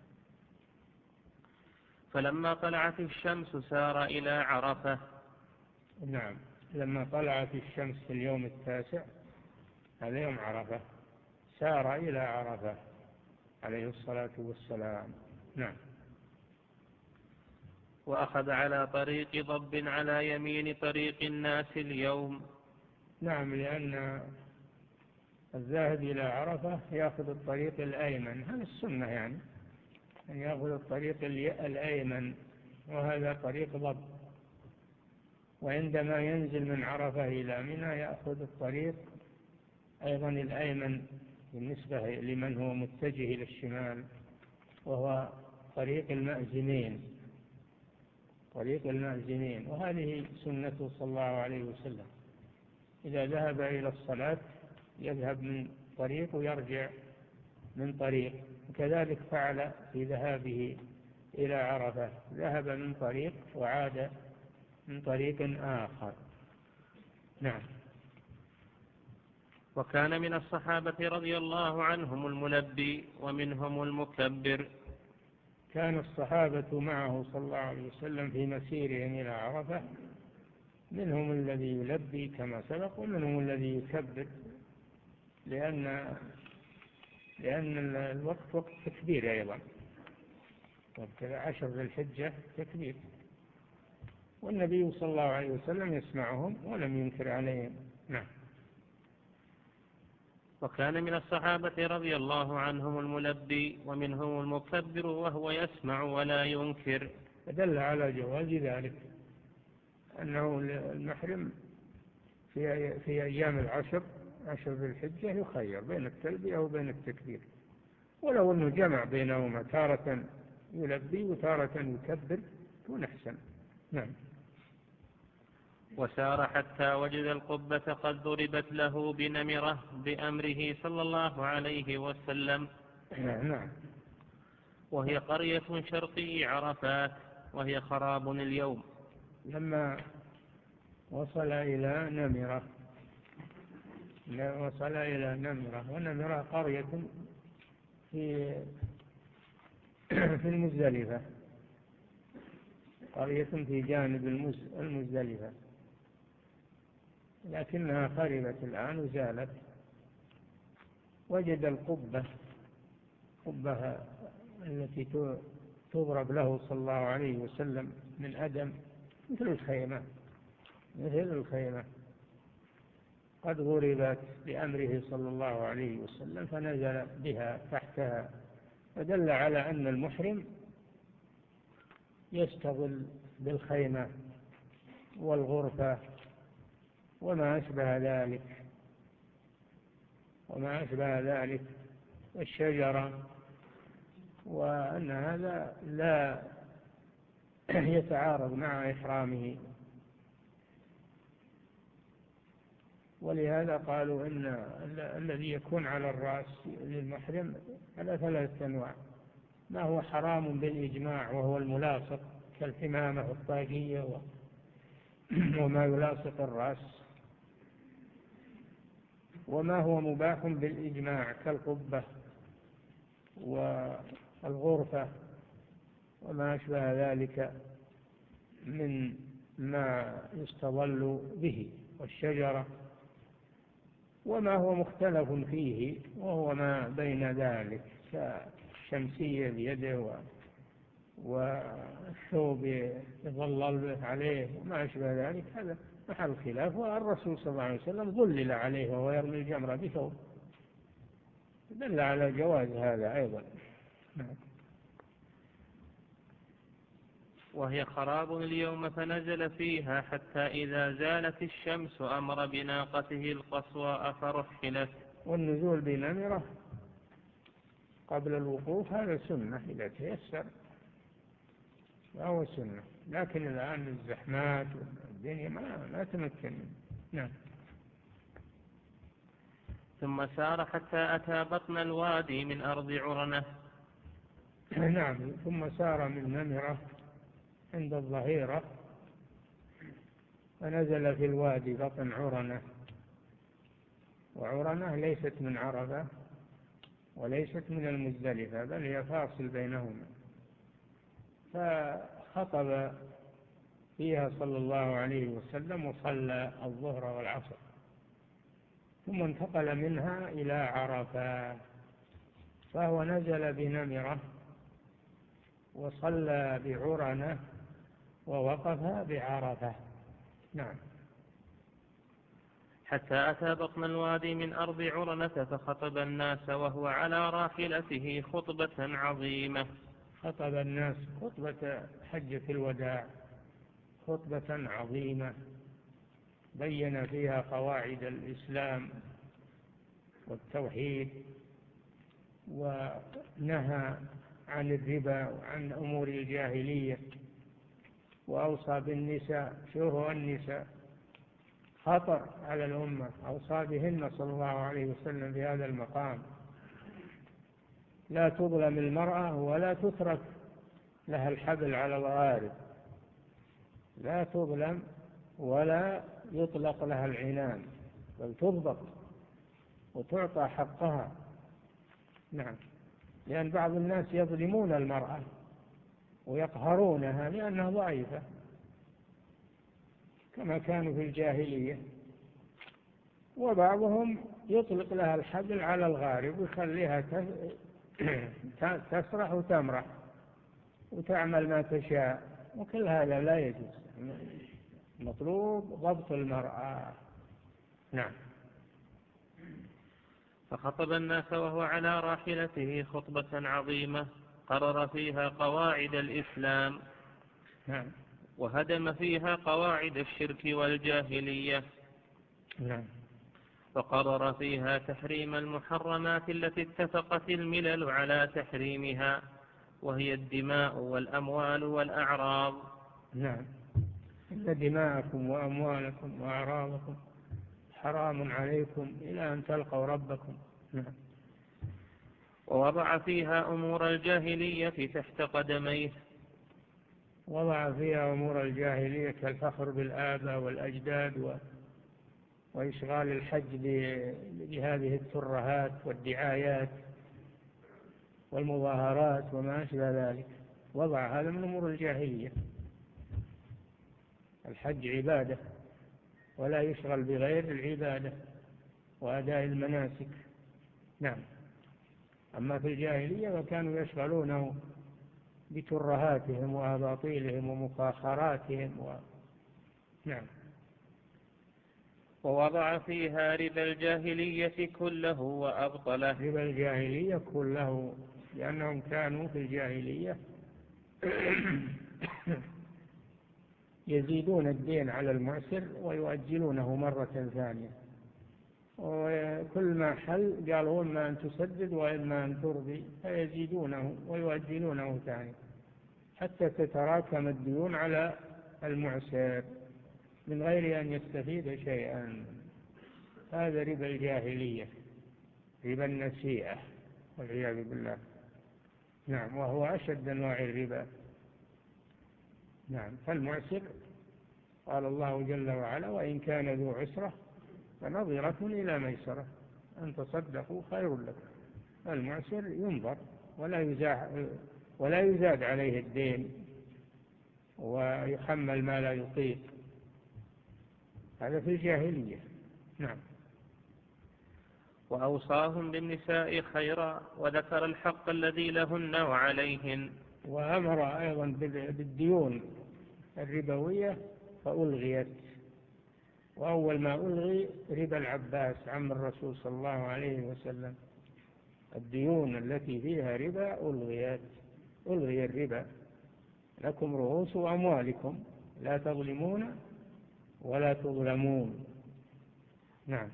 فلما طلعت الشمس سار إلى عرفة. نعم، لما طلعت الشمس في اليوم التاسع، هذا يوم عرفة، سار إلى عرفة عليه الصلاة والسلام. نعم. وأخذ على طريق ضب على يمين طريق الناس اليوم. نعم، لأن الذاهب إلى عرفة يأخذ الطريق الأيمن، هذا السنة يعني أن يأخذ الطريق الأيمن، وهذا طريق ضب. وعندما ينزل من عرفة إلى منى يأخذ الطريق أيضا الأيمن بالنسبة لمن هو متجه إلى الشمال، وهو طريق المأزنين، طريق المأزنين. وهذه سنته صلى الله عليه وسلم، إذا ذهب إلى الصلاة يذهب من طريق ويرجع من طريق، وكذلك فعل في ذهابه إلى عرفة، ذهب من طريق وعاد من طريق آخر. نعم. وكان من الصحابة رضي الله عنهم الملبي ومنهم المكبر. كان الصحابة معه صلى الله عليه وسلم في مسيرهم إلى عرفة منهم الذي يلبي كما سبق ومنهم الذي يكبر، لأن لأن الوقت وقت تكبير أيضا، وكذا عشر ذي الحجة تكبير، والنبي صلى الله عليه وسلم يسمعهم ولم ينكر عليهم. نعم. وكان من الصحابة رضي الله عنهم الملبي ومنهم المكبر وهو يسمع ولا ينكر. فدل على جواز ذلك، أنه المحرم في في أيام العشر عشر ذي الحجة يخير بين التلبية وبين التكبير، ولو أنه جمع بينهما، تارة يلبي وتارة يكبر يكون أحسن. نعم. وسار حتى وجد القبة قد ضربت له بنمرة بأمره صلى الله عليه وسلم. نعم. وهي قرية شرقي عرفات، وهي خراب اليوم. لما وصل إلى نمرة وصل إلى نمرة ونمرة قرية في في المزدلفة، قرية في جانب المزدلفة، لكنها خربت الآن وزالت. وجد القبة، قبة التي تضرب له صلى الله عليه وسلم من أدم مثل الخيمة مثل الخيمة قد غربت بأمره صلى الله عليه وسلم، فنزل بها تحتها، فدل على أن المحرم يشتغل بالخيمة والغرفة وما أشبه ذلك وما أشبه ذلك الشجرة، وأن هذا لا يتعارض مع إحرامه. ولهذا قالوا إن الذي يكون على الرأس للمحرم على ثلاثة أنواع: ما هو حرام بالإجماع وهو الملاصق كالحمامة والطاقية وما يلاصق الرأس، وما هو مباح بالإجماع كالقبة والغرفة وما أشبه ذلك من ما يستظل به والشجرة، وما هو مختلف فيه وهو ما بين ذلك كالشمسية بيده والثوب يظلل عليه وما أشبه ذلك، هذا محل خلاف. والرسول صلى الله عليه وسلم ظلل عليه وهو يرمي الجمرة بثوب، دل على جواز هذا أيضا. وهي خراب اليوم فنزل فيها حتى إذا زالت الشمس أمر بناقته القصواء فرحلت. والنزول بنمرة قبل الوقوف هذا سنة إذا تيسر، فهو سنة، لكن الآن الزحمات والدنيا ما, ما تمكن. نعم. ثم سار حتى أتى بطن الوادي من أرض عرنة. نعم. ثم سار من نمرة عند الظهيرة فنزل في الوادي بطن عرنة، وعرنة ليست من عرفة وليست من المزدلفة، بل هي فاصل بينهما، فخطب فيها صلى الله عليه وسلم وصلى الظهر والعصر، ثم انتقل منها إلى عرفة، فهو نزل بنمرة وصلى بعرنة ووقف بعرفة. نعم. حتى أتى بطن الوادي من أرض عرنة فخطب الناس وهو على راحلته خطبة عظيمة. خطب الناس خطبة حجة الوداع، خطبة عظيمة بين فيها قواعد الإسلام والتوحيد، ونهى عن الربا وعن أمور الجاهلية، وأوصى بالنساء. شوفوا النساء خطر على الأمة، أوصى بهن صلى الله عليه وسلم في هذا المقام. لا تظلم المرأة ولا تترك لها الحبل على الغارب، لا تظلم ولا يطلق لها العنان، بل تضبط وتعطى حقها. نعم، لأن بعض الناس يظلمون المرأة ويقهرونها لأنها ضعيفة كما كانوا في الجاهلية، وبعضهم يطلق لها الحبل على الغارب ويخليها تسرح وتمرح وتعمل ما تشاء، وكل هذا لا يجوز. مطلوب ضبط المرأة. نعم. فخطب الناس وهو على راحلته خطبة عظيمة قرر فيها قواعد الإسلام. نعم. وهدم فيها قواعد الشرك والجاهلية. نعم. فقرر فيها تحريم المحرمات التي اتفقت الملل على تحريمها، وهي الدماء والأموال والأعراض. نعم. إن دماءكم وأموالكم وأعراضكم حرام عليكم إلى أن تلقوا ربكم. نعم. ووضع فيها أمور الجاهلية تحت قدميه. وضع فيها أمور الجاهلية كالفخر بالآباء والأجداد و... وإشغال الحج بهذه الترهات والدعايات والمظاهرات وما أشبه ذلك. وضع هذا من أمور الجاهلية. الحج عبادة ولا يشغل بغير العبادة وأداء المناسك. نعم. أما في الجاهلية فكانوا يشغلونه بترهاتهم وأباطيلهم ومفاخراتهم و... نعم. ووضع فيها ربا الجاهلية كله وأبطله. ربا الجاهلية كله، لأنهم كانوا في الجاهلية يزيدون الدين على المعسر ويؤجلونه مرة ثانية، وكل ما حل قالوا إما أن تسدد وإما أن ترضي، فيزيدونه ويؤجلونه ثاني حتى تتراكم الديون على المعسر من غير أن يستفيد شيئا. هذا ربا الجاهلية، ربا النسيئة والعياذ بالله. نعم. وهو أشد أنواع الربا. نعم. فالمعسر قال الله جل وعلا: وإن كان ذو عسرة فنظرة إلى ميسرة، أن تصدقوا خير لكم. المعسر ينظر ولا يزاد ولا يزاد عليه الدين ويحمل ما لا يطيق. هذا في الجاهلية. نعم. وأوصاهم بالنساء خيرا وذكر الحق الذي لهن وعليهن. وأمر أيضا بالديون الربوية فألغيت. وأول ما ألغي ربا العباس عم الرسول صلى الله عليه وسلم. الديون التي فيها ربا ألغيت. ألغي الربا. لكم رؤوس أموالكم لا تظلمون ولا تظلمون. نعم.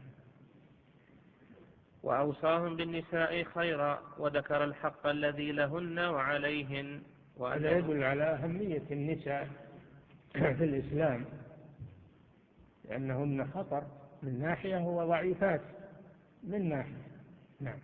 وأوصاهم بالنساء خيرا وذكر الحق الذي لهن وعليهن. وهذا يدل على أهمية النساء في الإسلام، لأنهن خطر من ناحية وضعيفات من ناحية. نعم.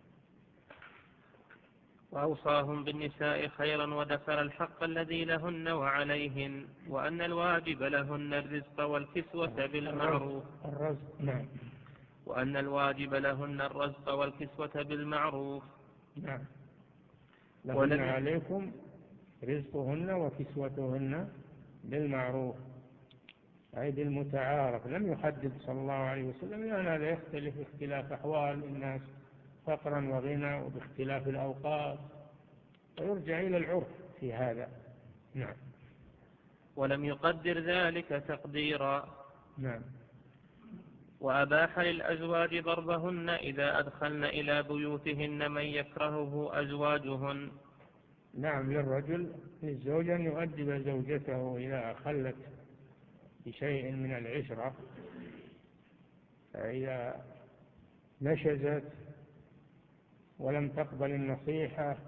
وأوصاهم بالنساء خيرا وذكر الحق الذي لهن وعليهن، وأن الواجب لهن الرزق والكسوة بالمعروف. الرزق. نعم. وأن الواجب لهن الرزق والكسوة بالمعروف. نعم. لهن عليكم رزقهن وكسوتهن بالمعروف، أي بالمتعارف. لم يحدد صلى الله عليه وسلم، لأن هذا يختلف اختلاف أحوال الناس فقرا وغنى وباختلاف الأوقات، ويرجع إلى العرف في هذا. نعم. ولم يقدر ذلك تقديرا. نعم. وأباح للأزواج ضربهن إذا أدخلن إلى بيوتهن من يكرهه أزواجهن. نعم. للرجل للزوج أن يؤدب زوجته إذا أخلت بشيء من العشرة، فإذا نشزت ولم تقبل النصيحة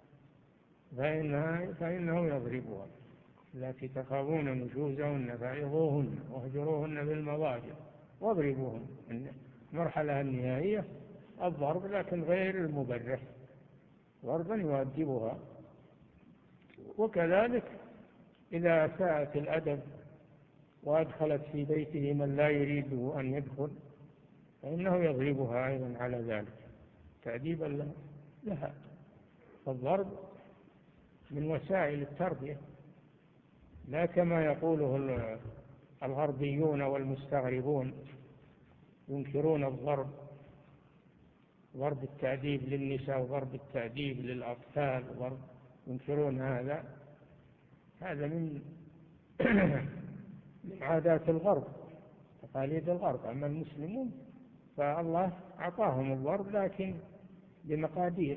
فإنها فإنه يضربها. التي تخافون نشوزهن فعظوهن واهجروهن بالمضاجع واضربوهن. المرحلة النهائية الضرب، لكن غير المبرح، ضربا يؤدبها. وكذلك إذا أساءت الأدب وأدخلت في بيته من لا يريده أن يدخل فإنه يضربها أيضا على ذلك تأديبا لها. فالضرب من وسائل التربية، لا كما يقوله الغربيون والمستغربون ينكرون الضرب، ضرب التأديب للنساء وضرب التأديب للأطفال وضرب، ينكرون هذا. هذا من من عادات الغرب، تقاليد الغرب. أما المسلمون فالله أعطاهم الضرب لكن بمقادير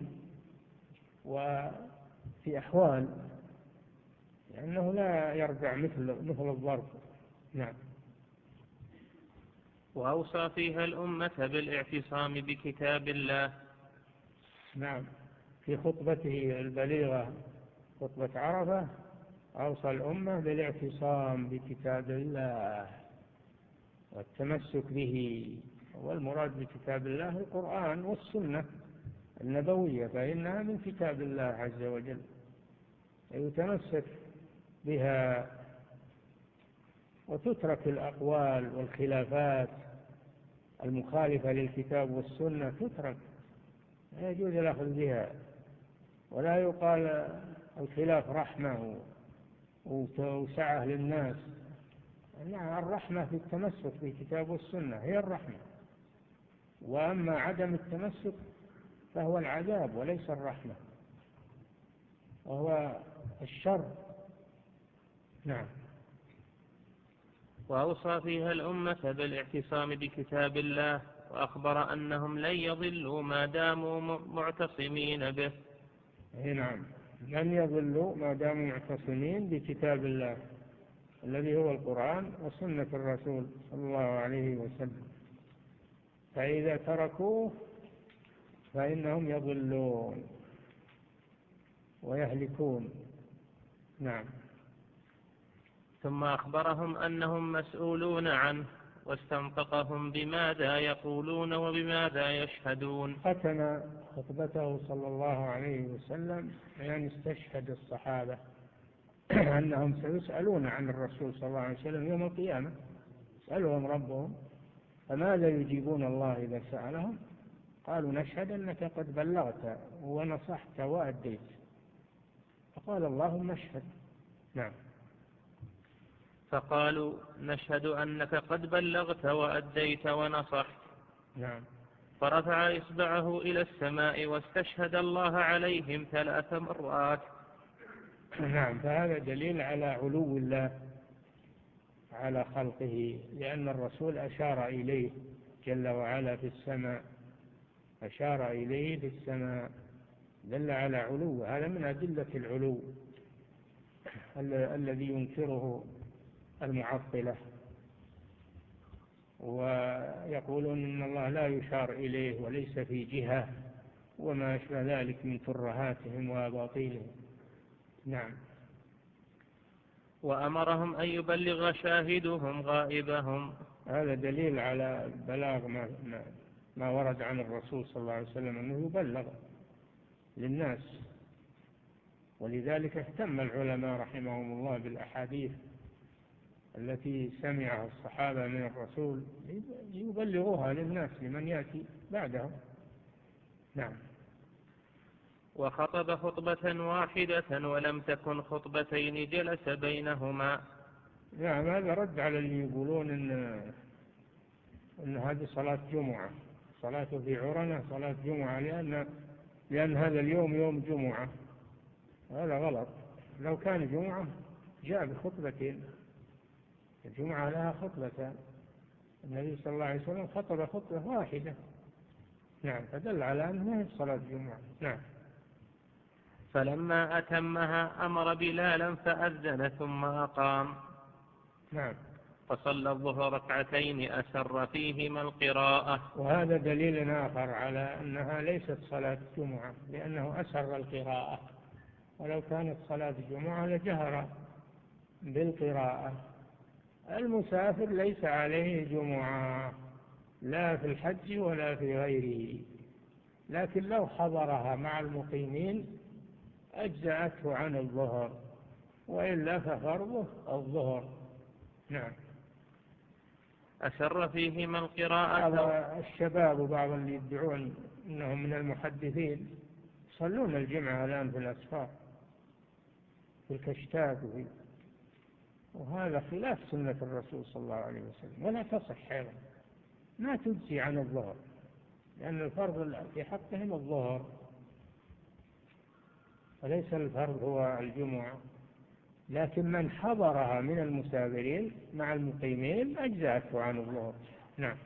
وفي أحوال، لأنه لا يرجع مثل مثل الضرب. نعم. وأوصى فيها الأمة بالاعتصام بكتاب الله. نعم. في خطبته البليغة خطبة عرفة أوصى الأمة بالاعتصام بكتاب الله والتمسك به. والمراد بكتاب الله القرآن والسنة النبوية، فإنها من كتاب الله عز وجل، يتمسك بها وتترك الأقوال والخلافات المخالفة للكتاب والسنة، تترك، لا يجوز الأخذ بها. ولا يقال الخلاف رحمة وسعة للناس. نعم، الرحمة في التمسك بالكتاب والسنة هي الرحمة، وأما عدم التمسك فهو العذاب وليس الرحمة، وهو الشر. نعم. وأوصى فيها الأمة بالاعتصام بكتاب الله، وأخبر أنهم لن يضلوا ما داموا معتصمين به. نعم، لن يضلوا ما داموا معتصمين بكتاب الله الذي هو القرآن وسنة الرسول صلى الله عليه وسلم. فإذا تركوه فإنهم يضلون ويهلكون. نعم. ثم أخبرهم أنهم مسؤولون عنه، واستنطقهم بماذا يقولون وبماذا يشهدون. ختم خطبته صلى الله عليه وسلم يعني استشهد الصحابة أنهم سيسألون عن الرسول صلى الله عليه وسلم يوم القيامة، سألهم ربهم فماذا يجيبون الله إذا سألهم؟ قالوا نشهد أنك قد بلغت ونصحت وأديت. فقال اللهم اشهد. نعم. فقالوا نشهد أنك قد بلغت وأديت ونصحت. نعم. فرفع إصبعه إلى السماء واستشهد الله عليهم ثلاث مرات. نعم. فهذا دليل على علو الله على خلقه، لأن الرسول أشار إليه جل وعلا في السماء، أشار إليه في السماء، دل على علو. هذا من أدلة العلو الذي ينكره المعطلة، ويقولون إن الله لا يشار إليه وليس في جهة وما أشبه ذلك من ترهاتهم وأباطيلهم. نعم. وأمرهم أن يبلغ شاهدهم غائبهم. هذا دليل على بلاغ ما, ما ورد عن الرسول صلى الله عليه وسلم أنه يبلغ للناس، ولذلك اهتم العلماء رحمهم الله بالأحاديث التي سمعها الصحابة من الرسول يبلغوها للناس لمن يأتي بعدهم. نعم. وخطب خطبة واحدة ولم تكن خطبتين جلس بينهما. نعم. هذا رد على اللي يقولون إن, إن هذه صلاة جمعة، صلاة في عرنة صلاة جمعة، لأن, لأن هذا اليوم يوم جمعة. هذا غلط. لو كان جمعة جاء بخطبتين، الجمعة لها خطبتان، النبي صلى الله عليه وسلم خطب خطبة واحدة. نعم. فدل على أنها صلاة جمعة. نعم. فلما أتمها أمر بلالا فأذن ثم أقام. نعم. فصلى الظهر ركعتين أسر فيهما القراءة. وهذا دليل آخر على أنها ليست صلاة جمعة، لأنه أسر القراءة، ولو كانت صلاة جمعة لجهر بالقراءة. المسافر ليس عليه جمعة لا في الحج ولا في غيره، لكن لو حضرها مع المقيمين أجزأته عن الظهر، وإلا ففرضه الظهر. نعم. أسر فيهما القراءة. بعض الشباب وبعض اللي يدعون أنهم من المحدثين يصلون الجمعة الآن في الأسفار في الكشتات وفي وهذا خلاف سنة الرسول صلى الله عليه وسلم ولا تصح أيضا، ما تجزي عن الظهر، لأن الفرض في حقهم الظهر وليس الفرض هو الجمعة، لكن من حضرها من المسافرين مع المقيمين أجزأته عن الظهر. نعم.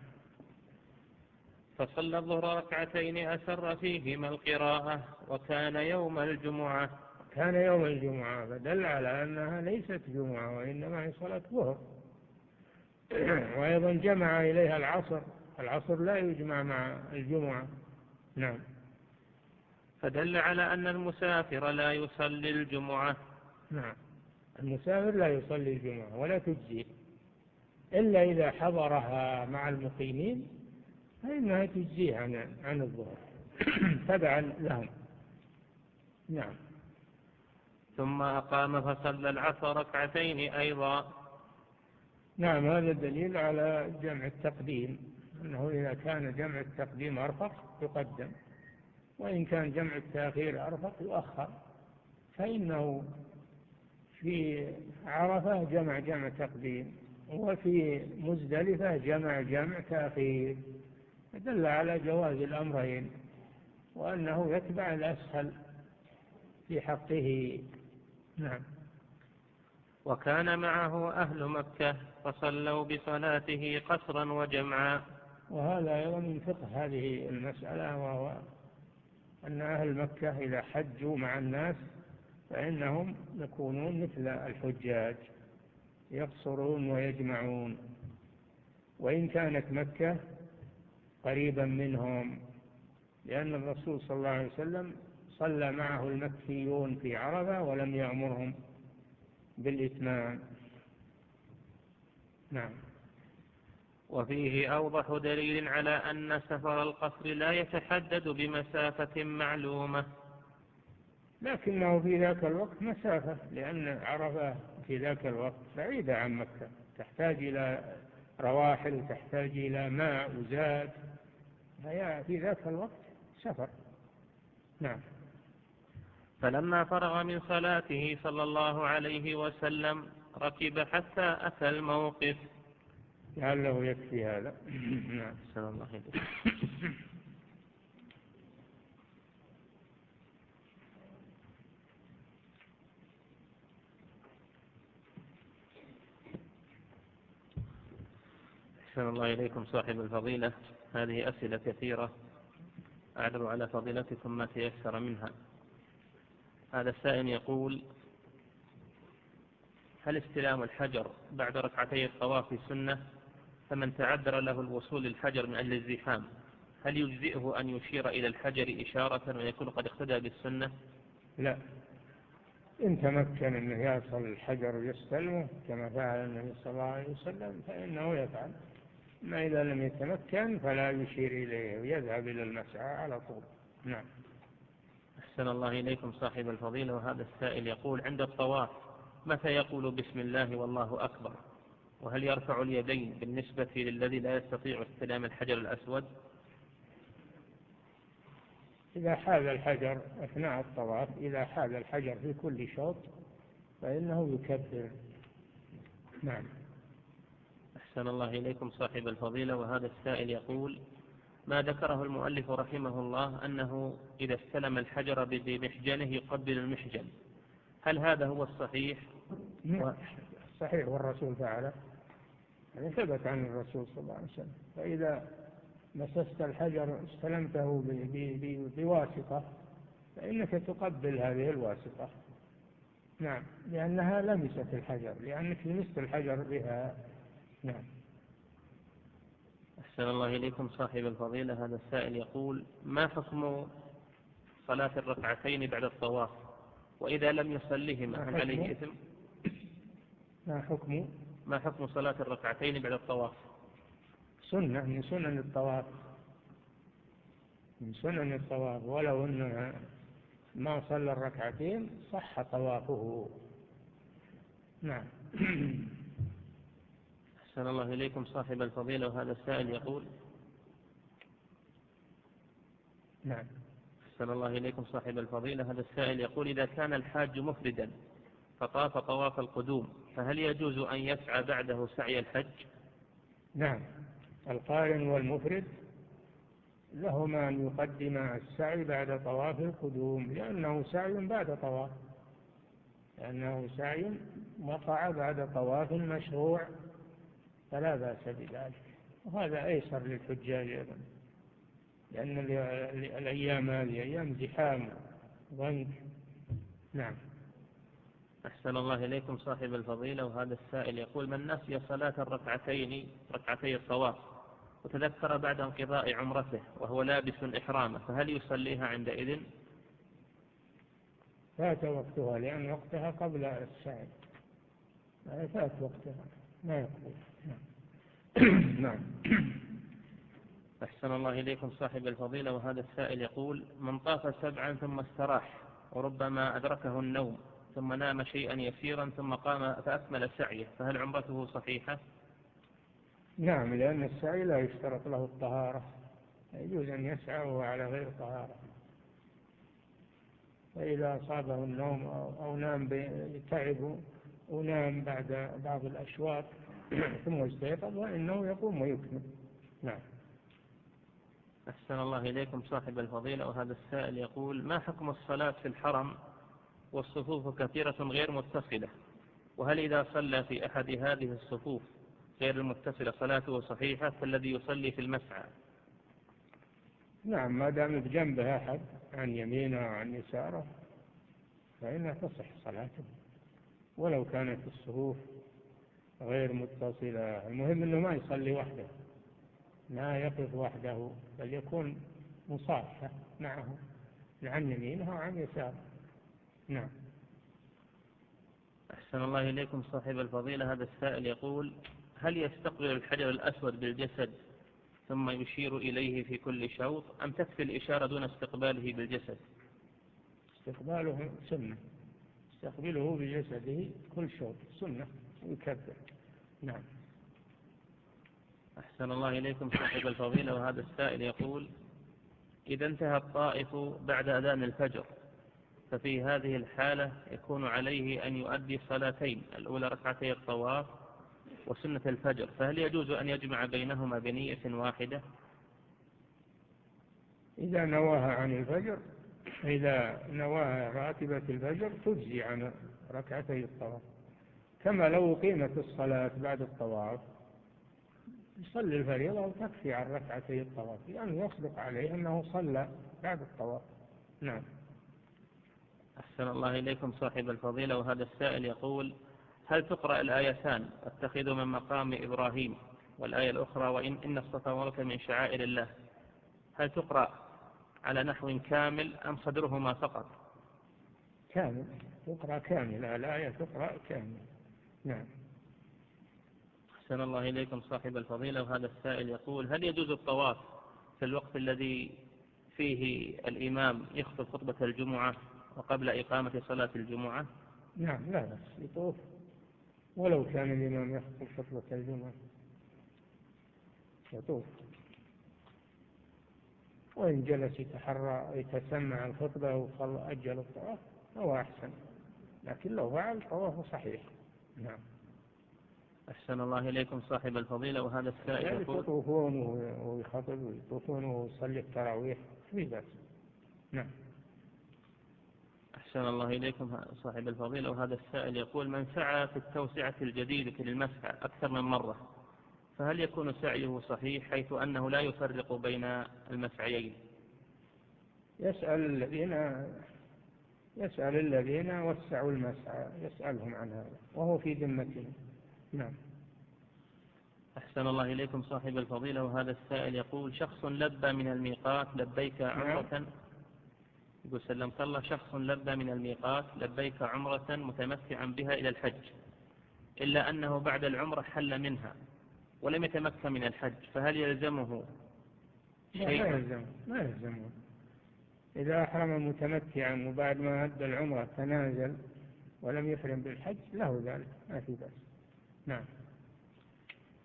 فصلى الظهر ركعتين أسر فيهما القراءة وكان يوم الجمعة. كان يوم الجمعة فدل على أنها ليست جمعة وإنما هي صلاة ظهر. وأيضا جمع إليها العصر، العصر لا يجمع مع الجمعة. نعم. فدل على أن المسافر لا يصلي الجمعة. نعم، المسافر لا يصلي الجمعة ولا تجزي إلا إذا حضرها مع المقيمين فإنها تجزيه عن عن الظهر تبعا لهم. نعم. ثم أقام فصلى العصر ركعتين أيضا. نعم، هذا دليل على جمع التقديم، أنه إذا كان جمع التقديم أرفق يقدم، وإن كان جمع التأخير أرفق يؤخر، فإنه في عرفة جمع جمع تقديم وفي مزدلفة جمع جمع تأخير، دل على جواز الأمرين وأنه يتبع الأسهل في حقه. نعم. وكان معه أهل مكة فصلوا بصلاته قصرا وجمعا. وهذا أيضا من فقه هذه المسألة، وهو أن أهل مكة إذا حجوا مع الناس فإنهم يكونون مثل الحجاج يقصرون ويجمعون، وإن كانت مكة قريبا منهم، لأن الرسول صلى الله عليه وسلم صلى معه المكيون في عرفة ولم يأمرهم بالإتمام. نعم. وفيه أوضح دليل على أن سفر القصر لا يتحدد بمسافة معلومة، لكنه في ذاك الوقت مسافة، لأن عرفة في ذاك الوقت بعيدة عن مكة، تحتاج إلى رواحل، تحتاج إلى ماء وزاد، هي في ذاك الوقت سفر. نعم. فلما فرغ من صلاته صلى الله عليه وسلم ركب حتى أتى الموقف. لعله يكفي هذا. نعم. السلام الله عليكم. أحسن الله إليكم صاحب الفضيلة. هذه أسئلة كثيرة أعرض على فضيلتكم ما تيسر منها. هذا السائل يقول: هل استلام الحجر بعد ركعتي الطواف سنة؟ فمن تعذر له الوصول للحجر من أجل الزحام هل يجزئه أن يشير إلى الحجر إشارة ويكون قد اقتدى بالسنة؟ لا، إن تمكن أنه يصل الحجر ويستلمه كما فعل النبي صلى الله عليه وسلم فإنه يفعل، ما إذا لم يتمكن فلا يشير إليه ويذهب إلى المسعى على طول. نعم. أحسن الله إليكم صاحب الفضيلة. وهذا السائل يقول: عند الطواف متى يقول بسم الله والله أكبر؟ وهل يرفع اليدين بالنسبة للذي لا يستطيع استلام الحجر الأسود؟ إذا حاذ الحجر أثناء الطواف، إذا حاذ الحجر في كل شوط فإنه يكبر. نعم. أحسن الله إليكم صاحب الفضيلة. وهذا السائل يقول: ما ذكره المؤلف رحمه الله أنه إذا استلم الحجر بمحجنه يقبل المحجن، هل هذا هو الصحيح؟ و... صحيح، والرسول فعله، هذا ثبت عن الرسول صلى الله عليه وسلم. فإذا مسست الحجر استلمته بواسطة فإنك تقبل هذه الواسطة. نعم، لأنها لمست الحجر، لأنك لمست الحجر بها. نعم. أحسن الله إليكم صاحب الفضيلة. هذا السائل يقول: ما حكم صلاة الركعتين بعد الطواف؟ وإذا لم يصلهما هل عليه إثم؟ ما حكم ما حكم صلاة الركعتين بعد الطواف؟ سنة من سنن الطواف، من سنن الطواف، ولو أنه ما صلى الركعتين صح طوافه. نعم. أحسن الله إليكم صاحب الفضيلة، وهذا السائل يقول نعم. أحسن الله إليكم صاحب الفضيلة، هذا السائل يقول إذا كان الحاج مفردا فطاف طواف القدوم فهل يجوز أن يسعى بعده سعي الحج؟ نعم، القارن والمفرد لهما أن يقدم السعي بعد طواف القدوم، لأنه سعي بعد طواف، لأنه سعي وقع بعد طواف مشروع، فلا بأس بذلك، وهذا أيسر للحجاج أيضا، لأن الأيام هذه أيام زحام ضنك. نعم. أحسن الله إليكم صاحب الفضيلة، وهذا السائل يقول من نسي صلاة الركعتين ركعتي الطواف وتذكر بعد انقضاء عمرته وهو لابس إحرامه فهل يصليها عندئذ؟ فات وقتها، لأن وقتها قبل السعي، فات وقتها ما يقبل. نعم. أحسن الله إليكم صاحب الفضيلة، وهذا السائل يقول من طاف سبعا ثم استراح وربما أدركه النوم ثم نام شيئا يسيرا ثم قام فأكمل سعيه فهل عمرته صحيحة؟ نعم، لأن السعي لا يشترط له الطهارة، يجوز أن يسعى وهو على غير طهارة، فإذا أصابه النوم أو نام تعب ونام بعد بعض الأشواط ثم استيقظ فإنه يقوم ويكمل. نعم. أحسن الله إليكم صاحب الفضيلة، وهذا السائل يقول ما حكم الصلاة في الحرم والصفوف كثيرة غير متصلة، وهل إذا صلى في أحد هذه الصفوف غير المتصلة صلاته صحيحة كالذي يصلي في المسعى؟ نعم، ما دام بجنبه أحد عن يمينه وعن يساره فإنها تصح صلاته ولو كانت الصفوف غير متصلة. المهم أنه ما يصلي وحده، لا يقف وحده، بل يكون مصافحة معه عن يمينه وعن يساره. نعم. أحسن الله إليكم صاحب الفضيلة، هذا السائل يقول هل يستقبل الحجر الأسود بالجسد ثم يشير إليه في كل شوط أم تكفي الإشارة دون استقباله بالجسد؟ استقباله سنة، يستقبله بجسده كل شوط سنة ويكبر. نعم. أحسن الله إليكم صاحب الفضيلة، وهذا السائل يقول إذا انتهى الطائف بعد أذان الفجر ففي هذه الحالة يكون عليه أن يؤدي صلاتين، الأولى ركعتي الطواف وسنة الفجر، فهل يجوز أن يجمع بينهما بنية واحدة؟ إذا نواها عن الفجر، إذا نواها راتبة الفجر تجزي عن ركعتي الطواف، كما لو قيمت الصلاة بعد الطواف يصلي الفريضة وتكفي عن ركعتي الطواف، لأنه يصدق عليه أنه صلى بعد الطواف. نعم. أحسن الله إليكم صاحب الفضيلة، وهذا السائل يقول هل تقرأ الآيتان اتخذوا من مقام إبراهيم والآية الأخرى وإن إن الصفا والمروة من شعائر الله، هل تقرأ على نحو كامل أم صدرهما فقط؟ كامل، تقرأ كامل، الآية تقرأ كامل. نعم. أحسن الله إليكم صاحب الفضيلة، وهذا السائل يقول هل يجوز الطواف في الوقت الذي فيه الإمام يخطب خطبة الجمعة وقبل إقامة صلاة الجمعة؟ نعم، لا بأس يطوف ولو كان الإمام يخطب خطبة الجمعة، يطوف، وإن جلس يتحرى يتسمع الخطبة وأجل الطواف هو أحسن، لكن لو فعل طوافه صحيح. نعم. أحسن الله إليكم صاحب الفضيلة، وهذا السائل يقول يطوفون ويخطب ويطوفون ويصلي التراويح في بأس. نعم. أحسن الله إليكم صاحب الفضيلة، وهذا السائل يقول من سعى في التوسعة الجديدة للمسعى أكثر من مرة فهل يكون سعيه صحيح حيث أنه لا يفرق بين المسعيين؟ يسأل الذين يسأل الذين وسعوا المسعى، يسألهم عن هذا وهو في ذمتهم. نعم. أحسن الله إليكم صاحب الفضيلة، وهذا السائل يقول شخص لبى من الميقات لبيك عمرة. نعم. يقول سلمت الله شخص لبى من الميقات لبيك عمرة متمتعا بها إلى الحج إلا أنه بعد العمرة حل منها ولم يتمكن من الحج فهل يلزمه شيء؟ ما يلزمه ما يلزمه إذا أحرم متمتعا وبعد ما أدى العمرة تنازل ولم يحرم بالحج له ذلك، ما في بأس. نعم.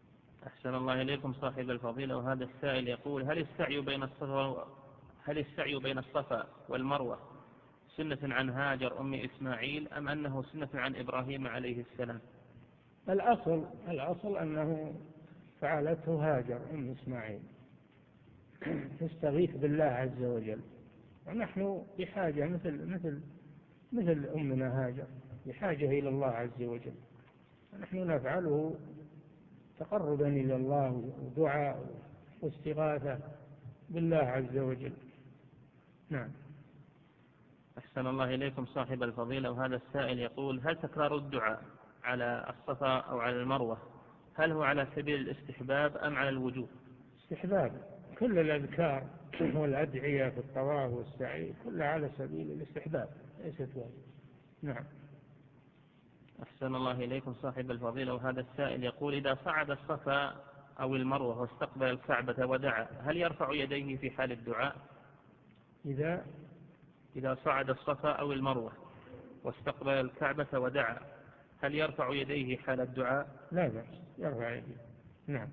أحسن الله إليكم صاحب الفضيلة، وهذا السائل يقول: هل السعي بين الصفا هل السعي بين الصفا والمروة سنة عن هاجر أم إسماعيل أم أنه سنة عن إبراهيم عليه السلام؟ الأصل الأصل أنه فعلته هاجر أم إسماعيل تستغيث بالله عز وجل، ونحن بحاجة مثل مثل مثل أمنا هاجر بحاجة إلى الله عز وجل، ونحن نفعله تقربا إلى الله ودعاء واستغاثة بالله عز وجل. نعم. أحسن الله إليكم صاحب الفضيلة، وهذا السائل يقول: هل تكرار الدعاء على الصفا أو على المروة هل هو على سبيل الاستحباب أم على الوجوب؟ استحباب. كل الأذكار والأدعية في الطواف والسعي كلها على سبيل الاستحباب ليست واجب. نعم. أحسن الله إليكم صاحب الفضيلة، وهذا السائل يقول: إذا صعد الصفا أو المروة واستقبل الكعبة ودعا هل يرفع يديه في حال الدعاء؟ إذا إذا صعد الصفا أو المروة واستقبل الكعبة ودعا هل يرفع يديه حال الدعاء؟ لا بأس يرفع يديه. نعم.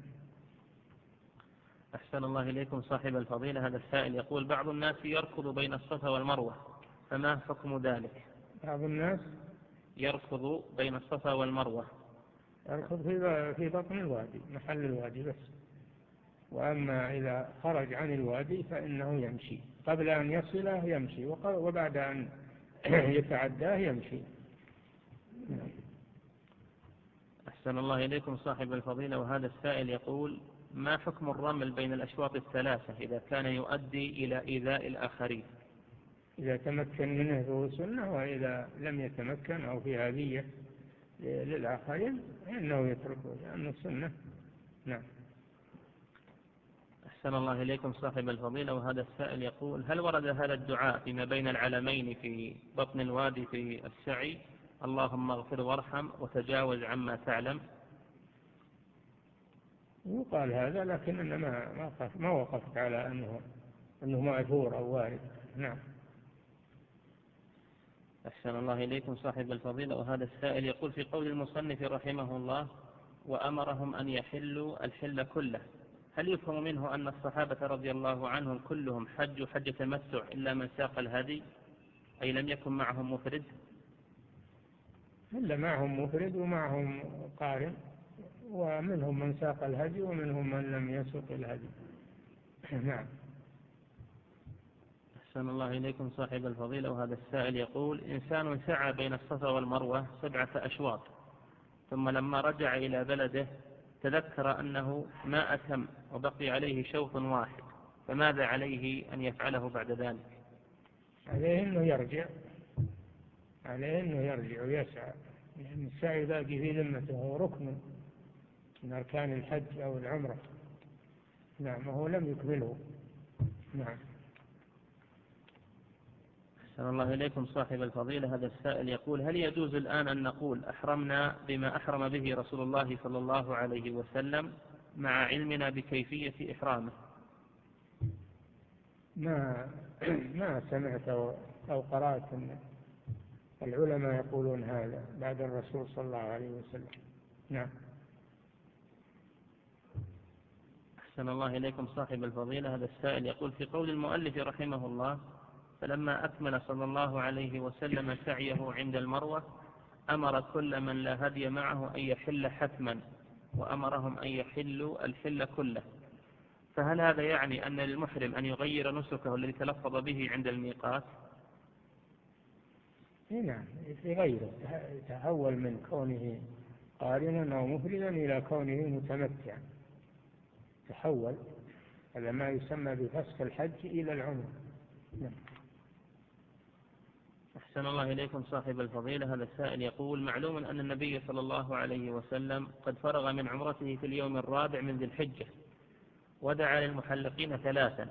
أحسن الله إليكم صاحب الفضيلة، هذا السائل يقول: بعض الناس يركض بين الصفا والمروة فما حكم ذلك؟ بعض الناس يركض بين الصفا والمروة يركض في في بطن الوادي محل الوادي بس، وأما إذا خرج عن الوادي فإنه يمشي، قبل أن يصله يمشي وبعد أن يتعداه يمشي. أحسن الله إليكم صاحب الفضيلة، وهذا السائل يقول: ما حكم الرمل بين الأشواط الثلاثة إذا كان يؤدي إلى إيذاء الآخرين؟ إذا تمكن منه فهو سنة، وإذا لم يتمكن أو في أذية للآخرين فإنه يتركه لأنه سنة. نعم. أحسن الله إليكم صاحب الفضيلة، وهذا السائل يقول: هل ورد هذا الدعاء فيما بين العلمين في بطن الوادي في السعي: اللهم اغفر وارحم وتجاوز عما تعلم؟ يقال هذا، لكن أنا ما ما وقفت على أنه أنه مأثور أو وارد. نعم. أحسن الله إليكم صاحب الفضيلة، وهذا السائل يقول: في قول المصنف رحمه الله: وأمرهم أن يحلوا الحل كله، هل يفهم منه أن الصحابة رضي الله عنهم كلهم حجوا حج تمتع إلا من ساق الهدي، أي لم يكن معهم مفرد؟ إلا معهم مفرد ومعهم قارن، ومنهم من ساق الهدي ومنهم من لم يسق الهدي. نعم. أحسن الله إليكم صاحب الفضيلة، وهذا السائل يقول: إنسان سعى بين الصفا والمروة سبعة أشواط ثم لما رجع إلى بلده تذكر أنه ما أتم وبقي عليه شوط واحد، فماذا عليه أن يفعله بعد ذلك؟ عليه أنه يرجع عليه أنه يرجع ويسعى، لأن السعي باقي في ذمته، هو ركن من أركان الحج أو العمرة. نعم. وهو لم يكمله. نعم. أحسن الله إليكم صاحب الفضيلة، هذا السائل يقول: هل يجوز الآن أن نقول أحرمنا بما أحرم به رسول الله صلى الله عليه وسلم مع علمنا بكيفية إحرامه؟ ما ما سمعت أو قرأت أن العلماء يقولون هذا بعد الرسول صلى الله عليه وسلم. نعم. أحسن الله إليكم صاحب الفضيلة، هذا السائل يقول: في قول المؤلف رحمه الله: فلما أكمل صلى الله عليه وسلم سعيه عند المروة أمر كل من لا هدي معه أن يحل حتما، وأمرهم أن يحلوا الحل كله، فهل هذا يعني أن للمحرم أن يغير نسكه الذي تلفظ به عند الميقات؟ نعم، يغيره، يتحول من كونه قارنا أو مفردا إلى كونه متمتعا، تحول. هذا ما يسمى بفسخ الحج إلى العمر. نعم. أحسن الله إليكم صاحب الفضيلة، هذا السائل يقول: معلوم أن النبي صلى الله عليه وسلم قد فرغ من عمرته في اليوم الرابع من ذي الحجة ودعا للمحلقين ثلاثا.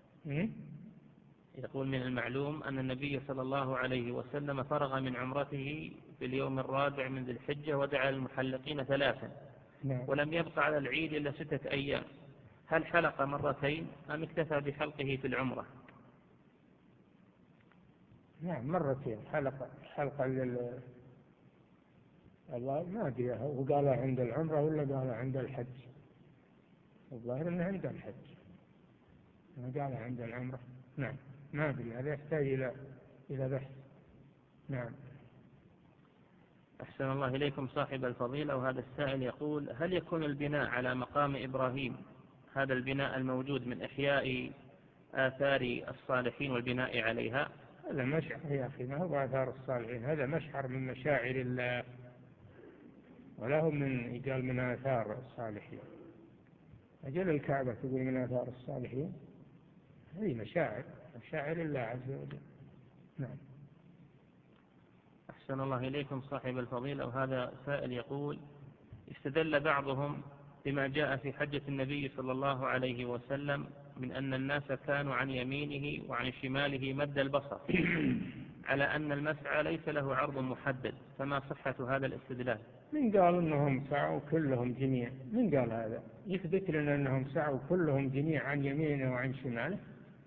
يقول: من المعلوم أن النبي صلى الله عليه وسلم فرغ من عمرته في اليوم الرابع من ذي الحجة ودعا للمحلقين ثلاثا ولم يبق على العيد إلا ستة أيام، هل حلق مرتين أم اكتفى بحلقه في العمرة؟ نعم، مرتين حلق حلقا لل الله ما أدري هو قال عند العمرة ولا قال عند الحج. الظاهر أنه عند الحج، ما قالها عند العمرة. نعم، ما أدري، هذا يحتاج إلى إلى بحث. نعم. أحسن الله إليكم صاحب الفضيلة، وهذا السائل يقول: هل يكون البناء على مقام إبراهيم هذا البناء الموجود من إحياء آثار الصالحين والبناء عليها؟ هذا مشعر يا أخي، ما هو آثار الصالحين، هذا مشعر من مشاعر الله، ولا هو من قال من آثار الصالحين. أجل الكعبة تقول من آثار الصالحين؟ هذه مشاعر مشاعر الله عز وجل. نعم. أحسن الله إليكم صاحب الفضيلة، وهذا سائل يقول: استدل بعضهم بما جاء في حجة النبي صلى الله عليه وسلم من أن الناس كانوا عن يمينه وعن شماله مد البصر على أن المسعى ليس له عرض محدد، فما صحة هذا الاستدلال؟ من قال أنهم سعوا كلهم جميع؟ من قال هذا؟ يثبت لنا أنهم سعوا كلهم جميع عن يمينه وعن شماله؟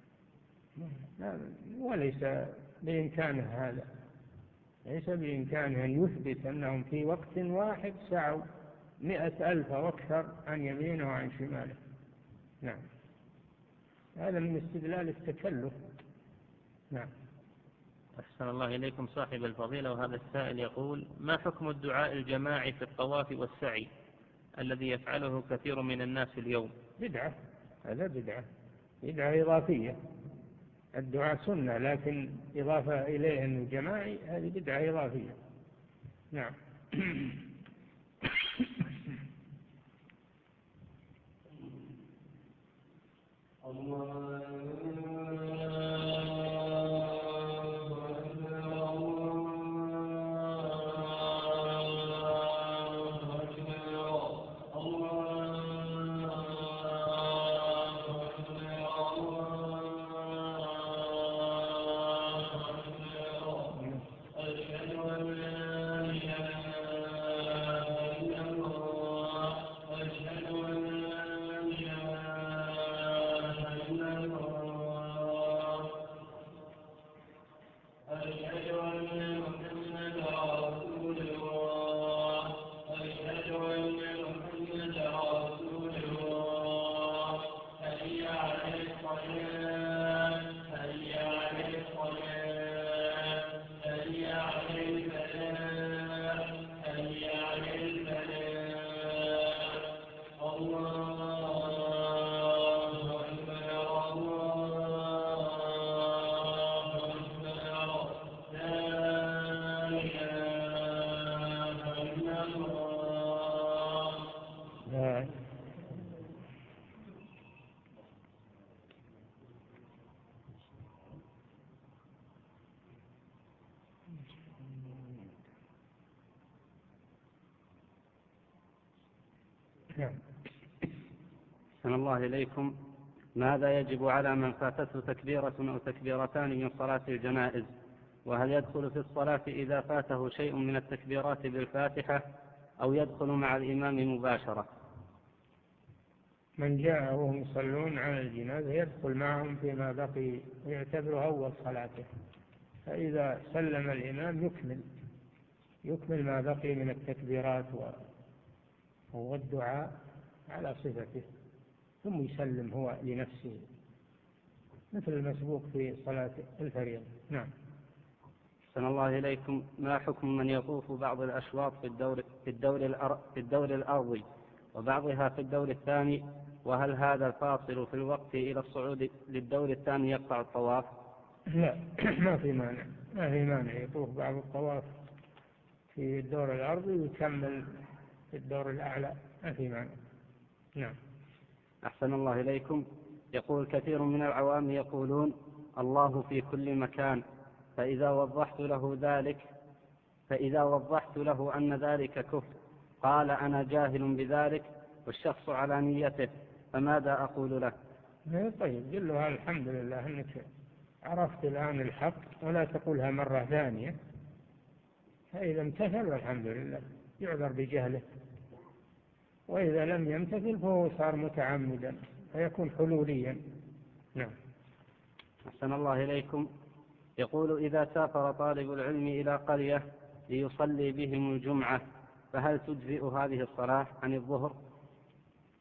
وليس بإمكانه هذا، ليس بإمكانه أن يثبت أنهم في وقت واحد سعوا مئة ألف وأكثر عن يمينه وعن شماله. نعم، هذا من استدلال التكلف. نعم. أحسن الله إليكم صاحب الفضيلة، وهذا السائل يقول: ما حكم الدعاء الجماعي في الطواف والسعي الذي يفعله كثير من الناس اليوم؟ بدعة، هذا بدعة، بدعة إضافية. الدعاء سنة، لكن إضافة إليه أنه جماعي، هذه بدعة إضافية. نعم. أحسن الله إليكم، ماذا يجب على من فاتته تكبيرة أو تكبيرتان من صلاة الجنائز؟ وهل يدخل في الصلاة إذا فاته شيء من التكبيرات بالفاتحة أو يدخل مع الإمام مباشرة؟ من جاء وهم يصلون على الجنازة يدخل معهم فيما بقي ويعتبره أول صلاته، فإذا سلم الإمام يكمل يكمل ما بقي من التكبيرات والدعاء على صفته، ثم يسلم هو لنفسه مثل المسبوق في صلاة الفريضة. نعم. أحسن الله إليكم، ما حكم من يطوف بعض الأشواط في الدور في الدور الأر في الدور الأرضي وبعضها في الدور الثاني، وهل هذا الفاصل في الوقت إلى الصعود للدور الثاني يقطع الطواف؟ لا، ما في مانع، ما في مانع يطوف بعض الطواف في الدور الأرضي ويكمل في الدور الأعلى، ما في مانع. نعم. أحسن الله إليكم، يقول كثير من العوام يقولون الله في كل مكان، فإذا وضحت له ذلك فإذا وضحت له أن ذلك كفر قال أنا جاهل بذلك والشخص على نيته، فماذا أقول له؟ طيب قل له الحمد لله أنك عرفت الآن الحق ولا تقولها مرة ثانية، فإذا امتثل والحمد لله يعذر بجهله، وإذا لم يمتثل فهو صار متعمدا فيكون حلوليا. نعم. أحسن الله إليكم، يقول إذا سافر طالب العلم إلى قرية ليصلي بهم الجمعة فهل تجزئ هذه الصلاة عن الظهر؟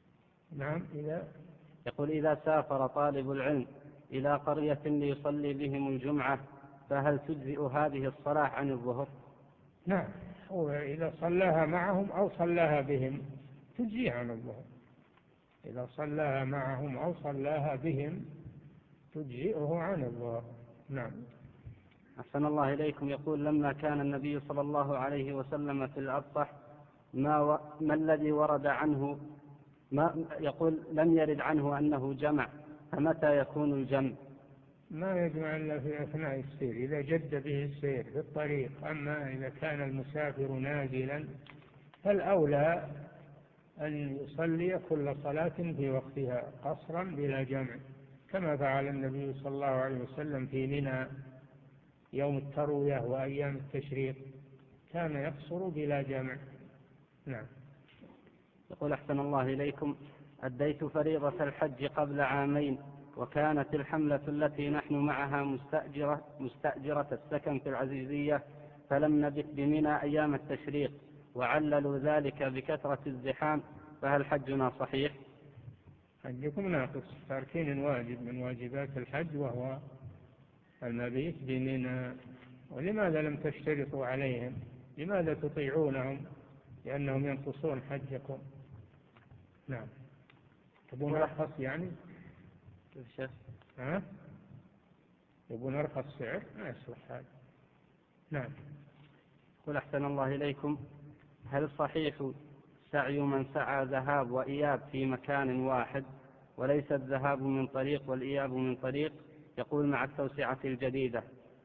نعم. إذا يقول إذا سافر طالب العلم إلى قرية ليصلي بهم الجمعة فهل تجزئ هذه الصلاة عن الظهر؟ نعم، وإذا صلاها معهم أو صلاها بهم تجزئ عن الظهر. إذا صلاها معهم أو صلاها بهم تجزئه عن الظهر. نعم. أحسن الله إليكم. يقول لما كان النبي صلى الله عليه وسلم في الأبطح ما, و... ما الذي ورد عنه ما يقول لم يرد عنه أنه جمع، فمتى يكون الجمع؟ ما يجمع إلا في أثناء السير إذا جد به السير في الطريق. أما إذا كان المسافر نازلا فالأولى أن يصلي كل صلاة في وقتها قصرا بلا جمع، كما فعل النبي صلى الله عليه وسلم في منى يوم التروية وأيام التشريق، كان يقصر بلا جمع. نعم. يقول أحسن الله إليكم أديت فريضة الحج قبل عامين، وكانت الحملة التي نحن معها مستأجرة, مستأجرة السكن في العزيزية، فلم نبت بمنى أيام التشريق، وعللوا ذلك بكثرة الزحام، فهل حجنا صحيح؟ حجكم ناقص، تاركين واجب من واجبات الحج وهو المبيت بمنى. ولماذا لم تشترطوا عليهم؟ لماذا تطيعونهم؟ لأنهم ينقصون حجكم. نعم. تبون أرخص يعني؟ ها؟ يبون أرخص سعر؟ ما يصلح هذا. نعم. قل أحسن الله إليكم هل صحيح سعي من سعى ذهاب وإياب في مكان واحد وليس الذهاب من طريق والإياب من طريق؟ يقول مع التوسعة الجديدة.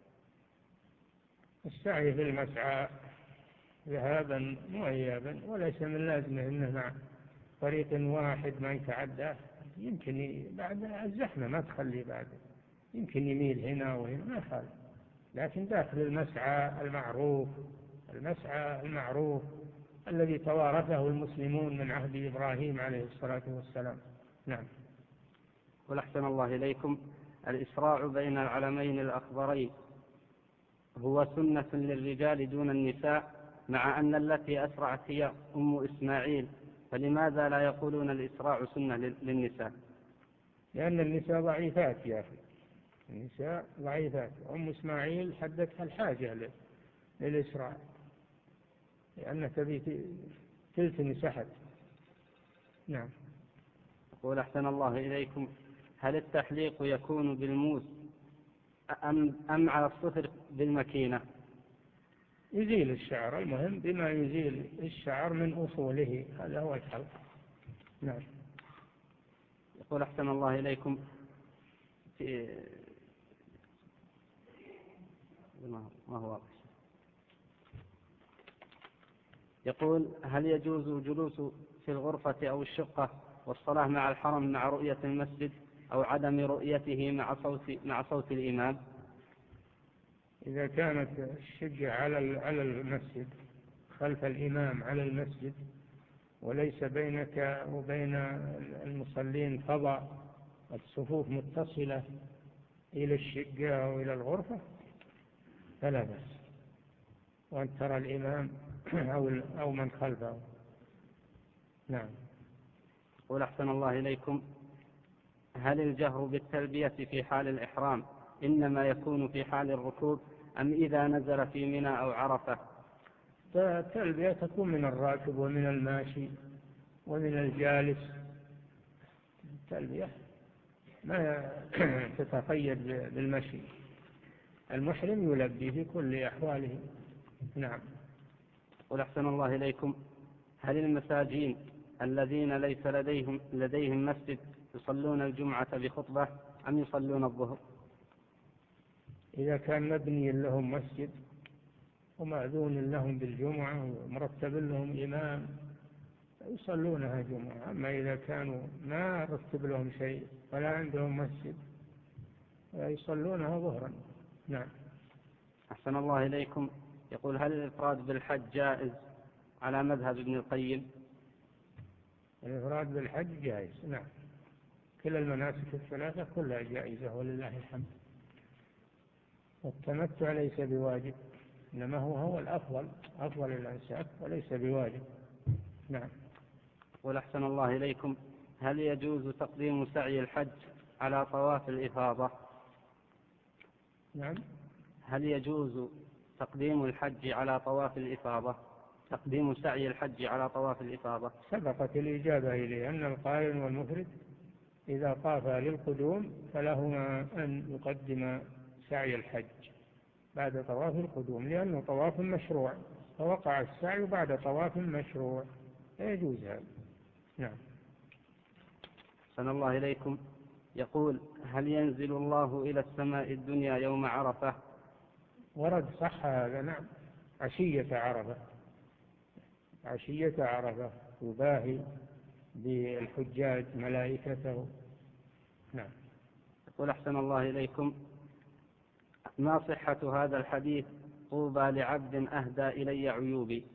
السعي في المسعى ذهابا وإيابا وليس من لازمه أنه مع طريق واحد ما يتعدى. يمكن بعد الزحمة ما تخلي بعد، يمكن يميل هنا وهنا ما يخالف، لكن داخل المسعى المعروف، المسعى المعروف الذي توارثه المسلمون من عهد إبراهيم عليه الصلاة والسلام. نعم. والأحسن الله إليكم الإسراع بين العلمين الأخضرين هو سنة للرجال دون النساء، مع أن التي أسرعت هي أم إسماعيل، فلماذا لا يقولون الإسراع سنة للنساء؟ لأن النساء ضعيفات يا أخي، النساء ضعيفات. أم إسماعيل حدثها الحاجة للإسراع لأنها تبي تلتمس أحد. نعم. يقول أحسن الله إليكم هل التحليق يكون بالموس أم, أم على الصفر بالمكينة؟ يزيل الشعر، المهم بما يزيل الشعر من أصوله، هذا هو الحلق. نعم. يقول أحسن الله إليكم في ما هو يقول هل يجوز جلوس في الغرفة أو الشقة والصلاة مع الحرم مع رؤية المسجد أو عدم رؤيته مع صوت مع صوت الإمام؟ إذا كانت الشقة على على المسجد خلف الإمام على المسجد وليس بينك وبين المصلين فضاء، الصفوف متصلة إلى الشقة أو إلى الغرفة فلا بأس، وأن ترى الإمام أو أو من خلفه. نعم. قل أحسن الله إليكم هل الجهر بالتلبية في حال الإحرام إنما يكون في حال الركوب أم إذا نزل في منى أو عرفة؟ التلبية تكون من الراكب ومن الماشي ومن الجالس. التلبية ما تتقيد بالمشي، المحرم يلبي في كل أحواله. نعم. قل أحسن الله إليكم هل المساجين الذين ليس لديهم, لديهم مسجد يصلون الجمعة بخطبة أم يصلون الظهر؟ إذا كان مبني لهم مسجد ومأذون لهم بالجمعة ومرتب لهم إمام يصلونها جمعة. أما إذا كانوا ما رتب لهم شيء ولا عندهم مسجد يصلونها ظهرا. نعم. أحسن الله إليكم يقول هل الإفراد بالحج جائز على مذهب ابن القيم؟ الإفراد بالحج جائز. نعم. كل المناسك الثلاثة كلها جائزة ولله الحمد. والتمتع ليس بواجب، إنما هو هو الأفضل، أفضل الأنساك وليس بواجب. نعم. والأحسن الله إليكم هل يجوز تقديم سعي الحج على طواف الإفاضة؟ نعم. هل يجوز تقديم الحج على طواف الإفاضة تقديم سعي الحج على طواف الإفاضة؟ سبقت الإجابة إليه أن القارن والمفرد إذا طاف للقدوم فلهما أن يقدم سعي الحج بعد طواف القدوم، لأنه طواف مشروع، فوقع السعي بعد طواف مشروع، لا يجوز هذا. نعم. أحسن الله إليكم. يقول: هل ينزل الله إلى السماء الدنيا يوم عرفة؟ ورد صح هذا، نعم، عشية عرفة، عشية عرفة يباهي بالحجاج ملائكته. نعم. يقول: أحسن الله إليكم، ما صحة هذا الحديث: طوبى لعبد أهدى إلي عيوبي؟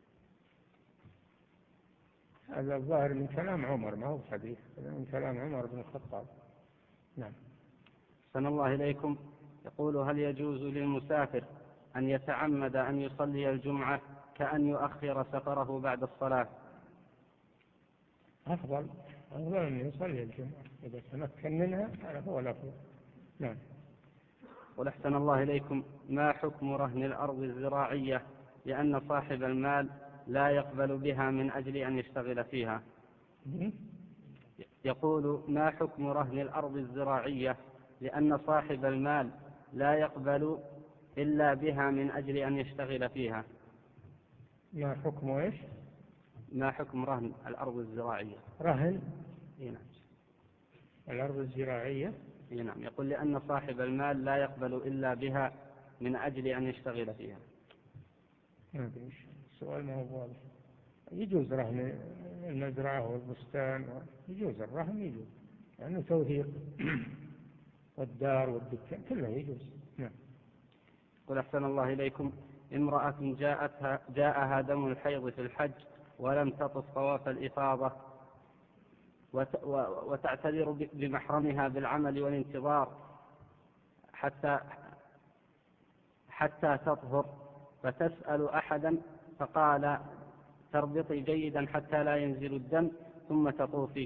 هذا الظاهر من كلام عمر، ما هو حديث، من كلام عمر بن الخطاب. نعم. أحسن الله إليكم. يقول: هل يجوز للمسافر أن يتعمد أن يصلي الجمعة كأن يؤخر سفره بعد الصلاة؟ أفضل أفضل أن يصلي الجمعة إذا تمكن منها، هذا هو الأفضل. نعم. ولحسن الله إليكم، ما حكم رهن الأرض الزراعية لأن صاحب المال لا يقبل بها من أجل أن يشتغل فيها؟ يقول: ما حكم رهن الأرض الزراعية لأن صاحب المال لا يقبل إلا بها من أجل أن يشتغل فيها؟ ما حكم إيش؟ ما حكم رهن الأرض الزراعية؟ رهن نعم. الأرض الزراعية. نعم. يقول: لأن صاحب المال لا يقبل إلا بها من أجل أن يشتغل فيها. السؤال ما هو واضح. يجوز رهن المزرعة والبستان، يجوز الرهن، يجوز لأنه يعني توثيق، والدار والدكان كله يجوز. نعم. قل: أحسن الله إليكم، امرأة جاءتها جاءها دم الحيض في الحج ولم تطف طواف الإفاضة وتعتذر بمحرمها بالعمل والانتظار حتى حتى تطهر، فتسأل أحدا فقال: تربطي جيدا حتى لا ينزل الدم ثم تطوفي.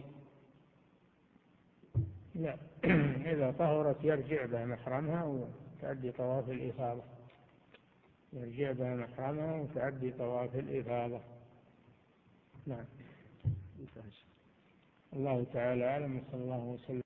لا، إذا طهرت يرجع بها محرمها وتأدي طواف الإفاضة، يرجع بها محرمها وتأدي طواف الإفاضة. نعم. الله تعالى أعلم، صلى الله وسلم.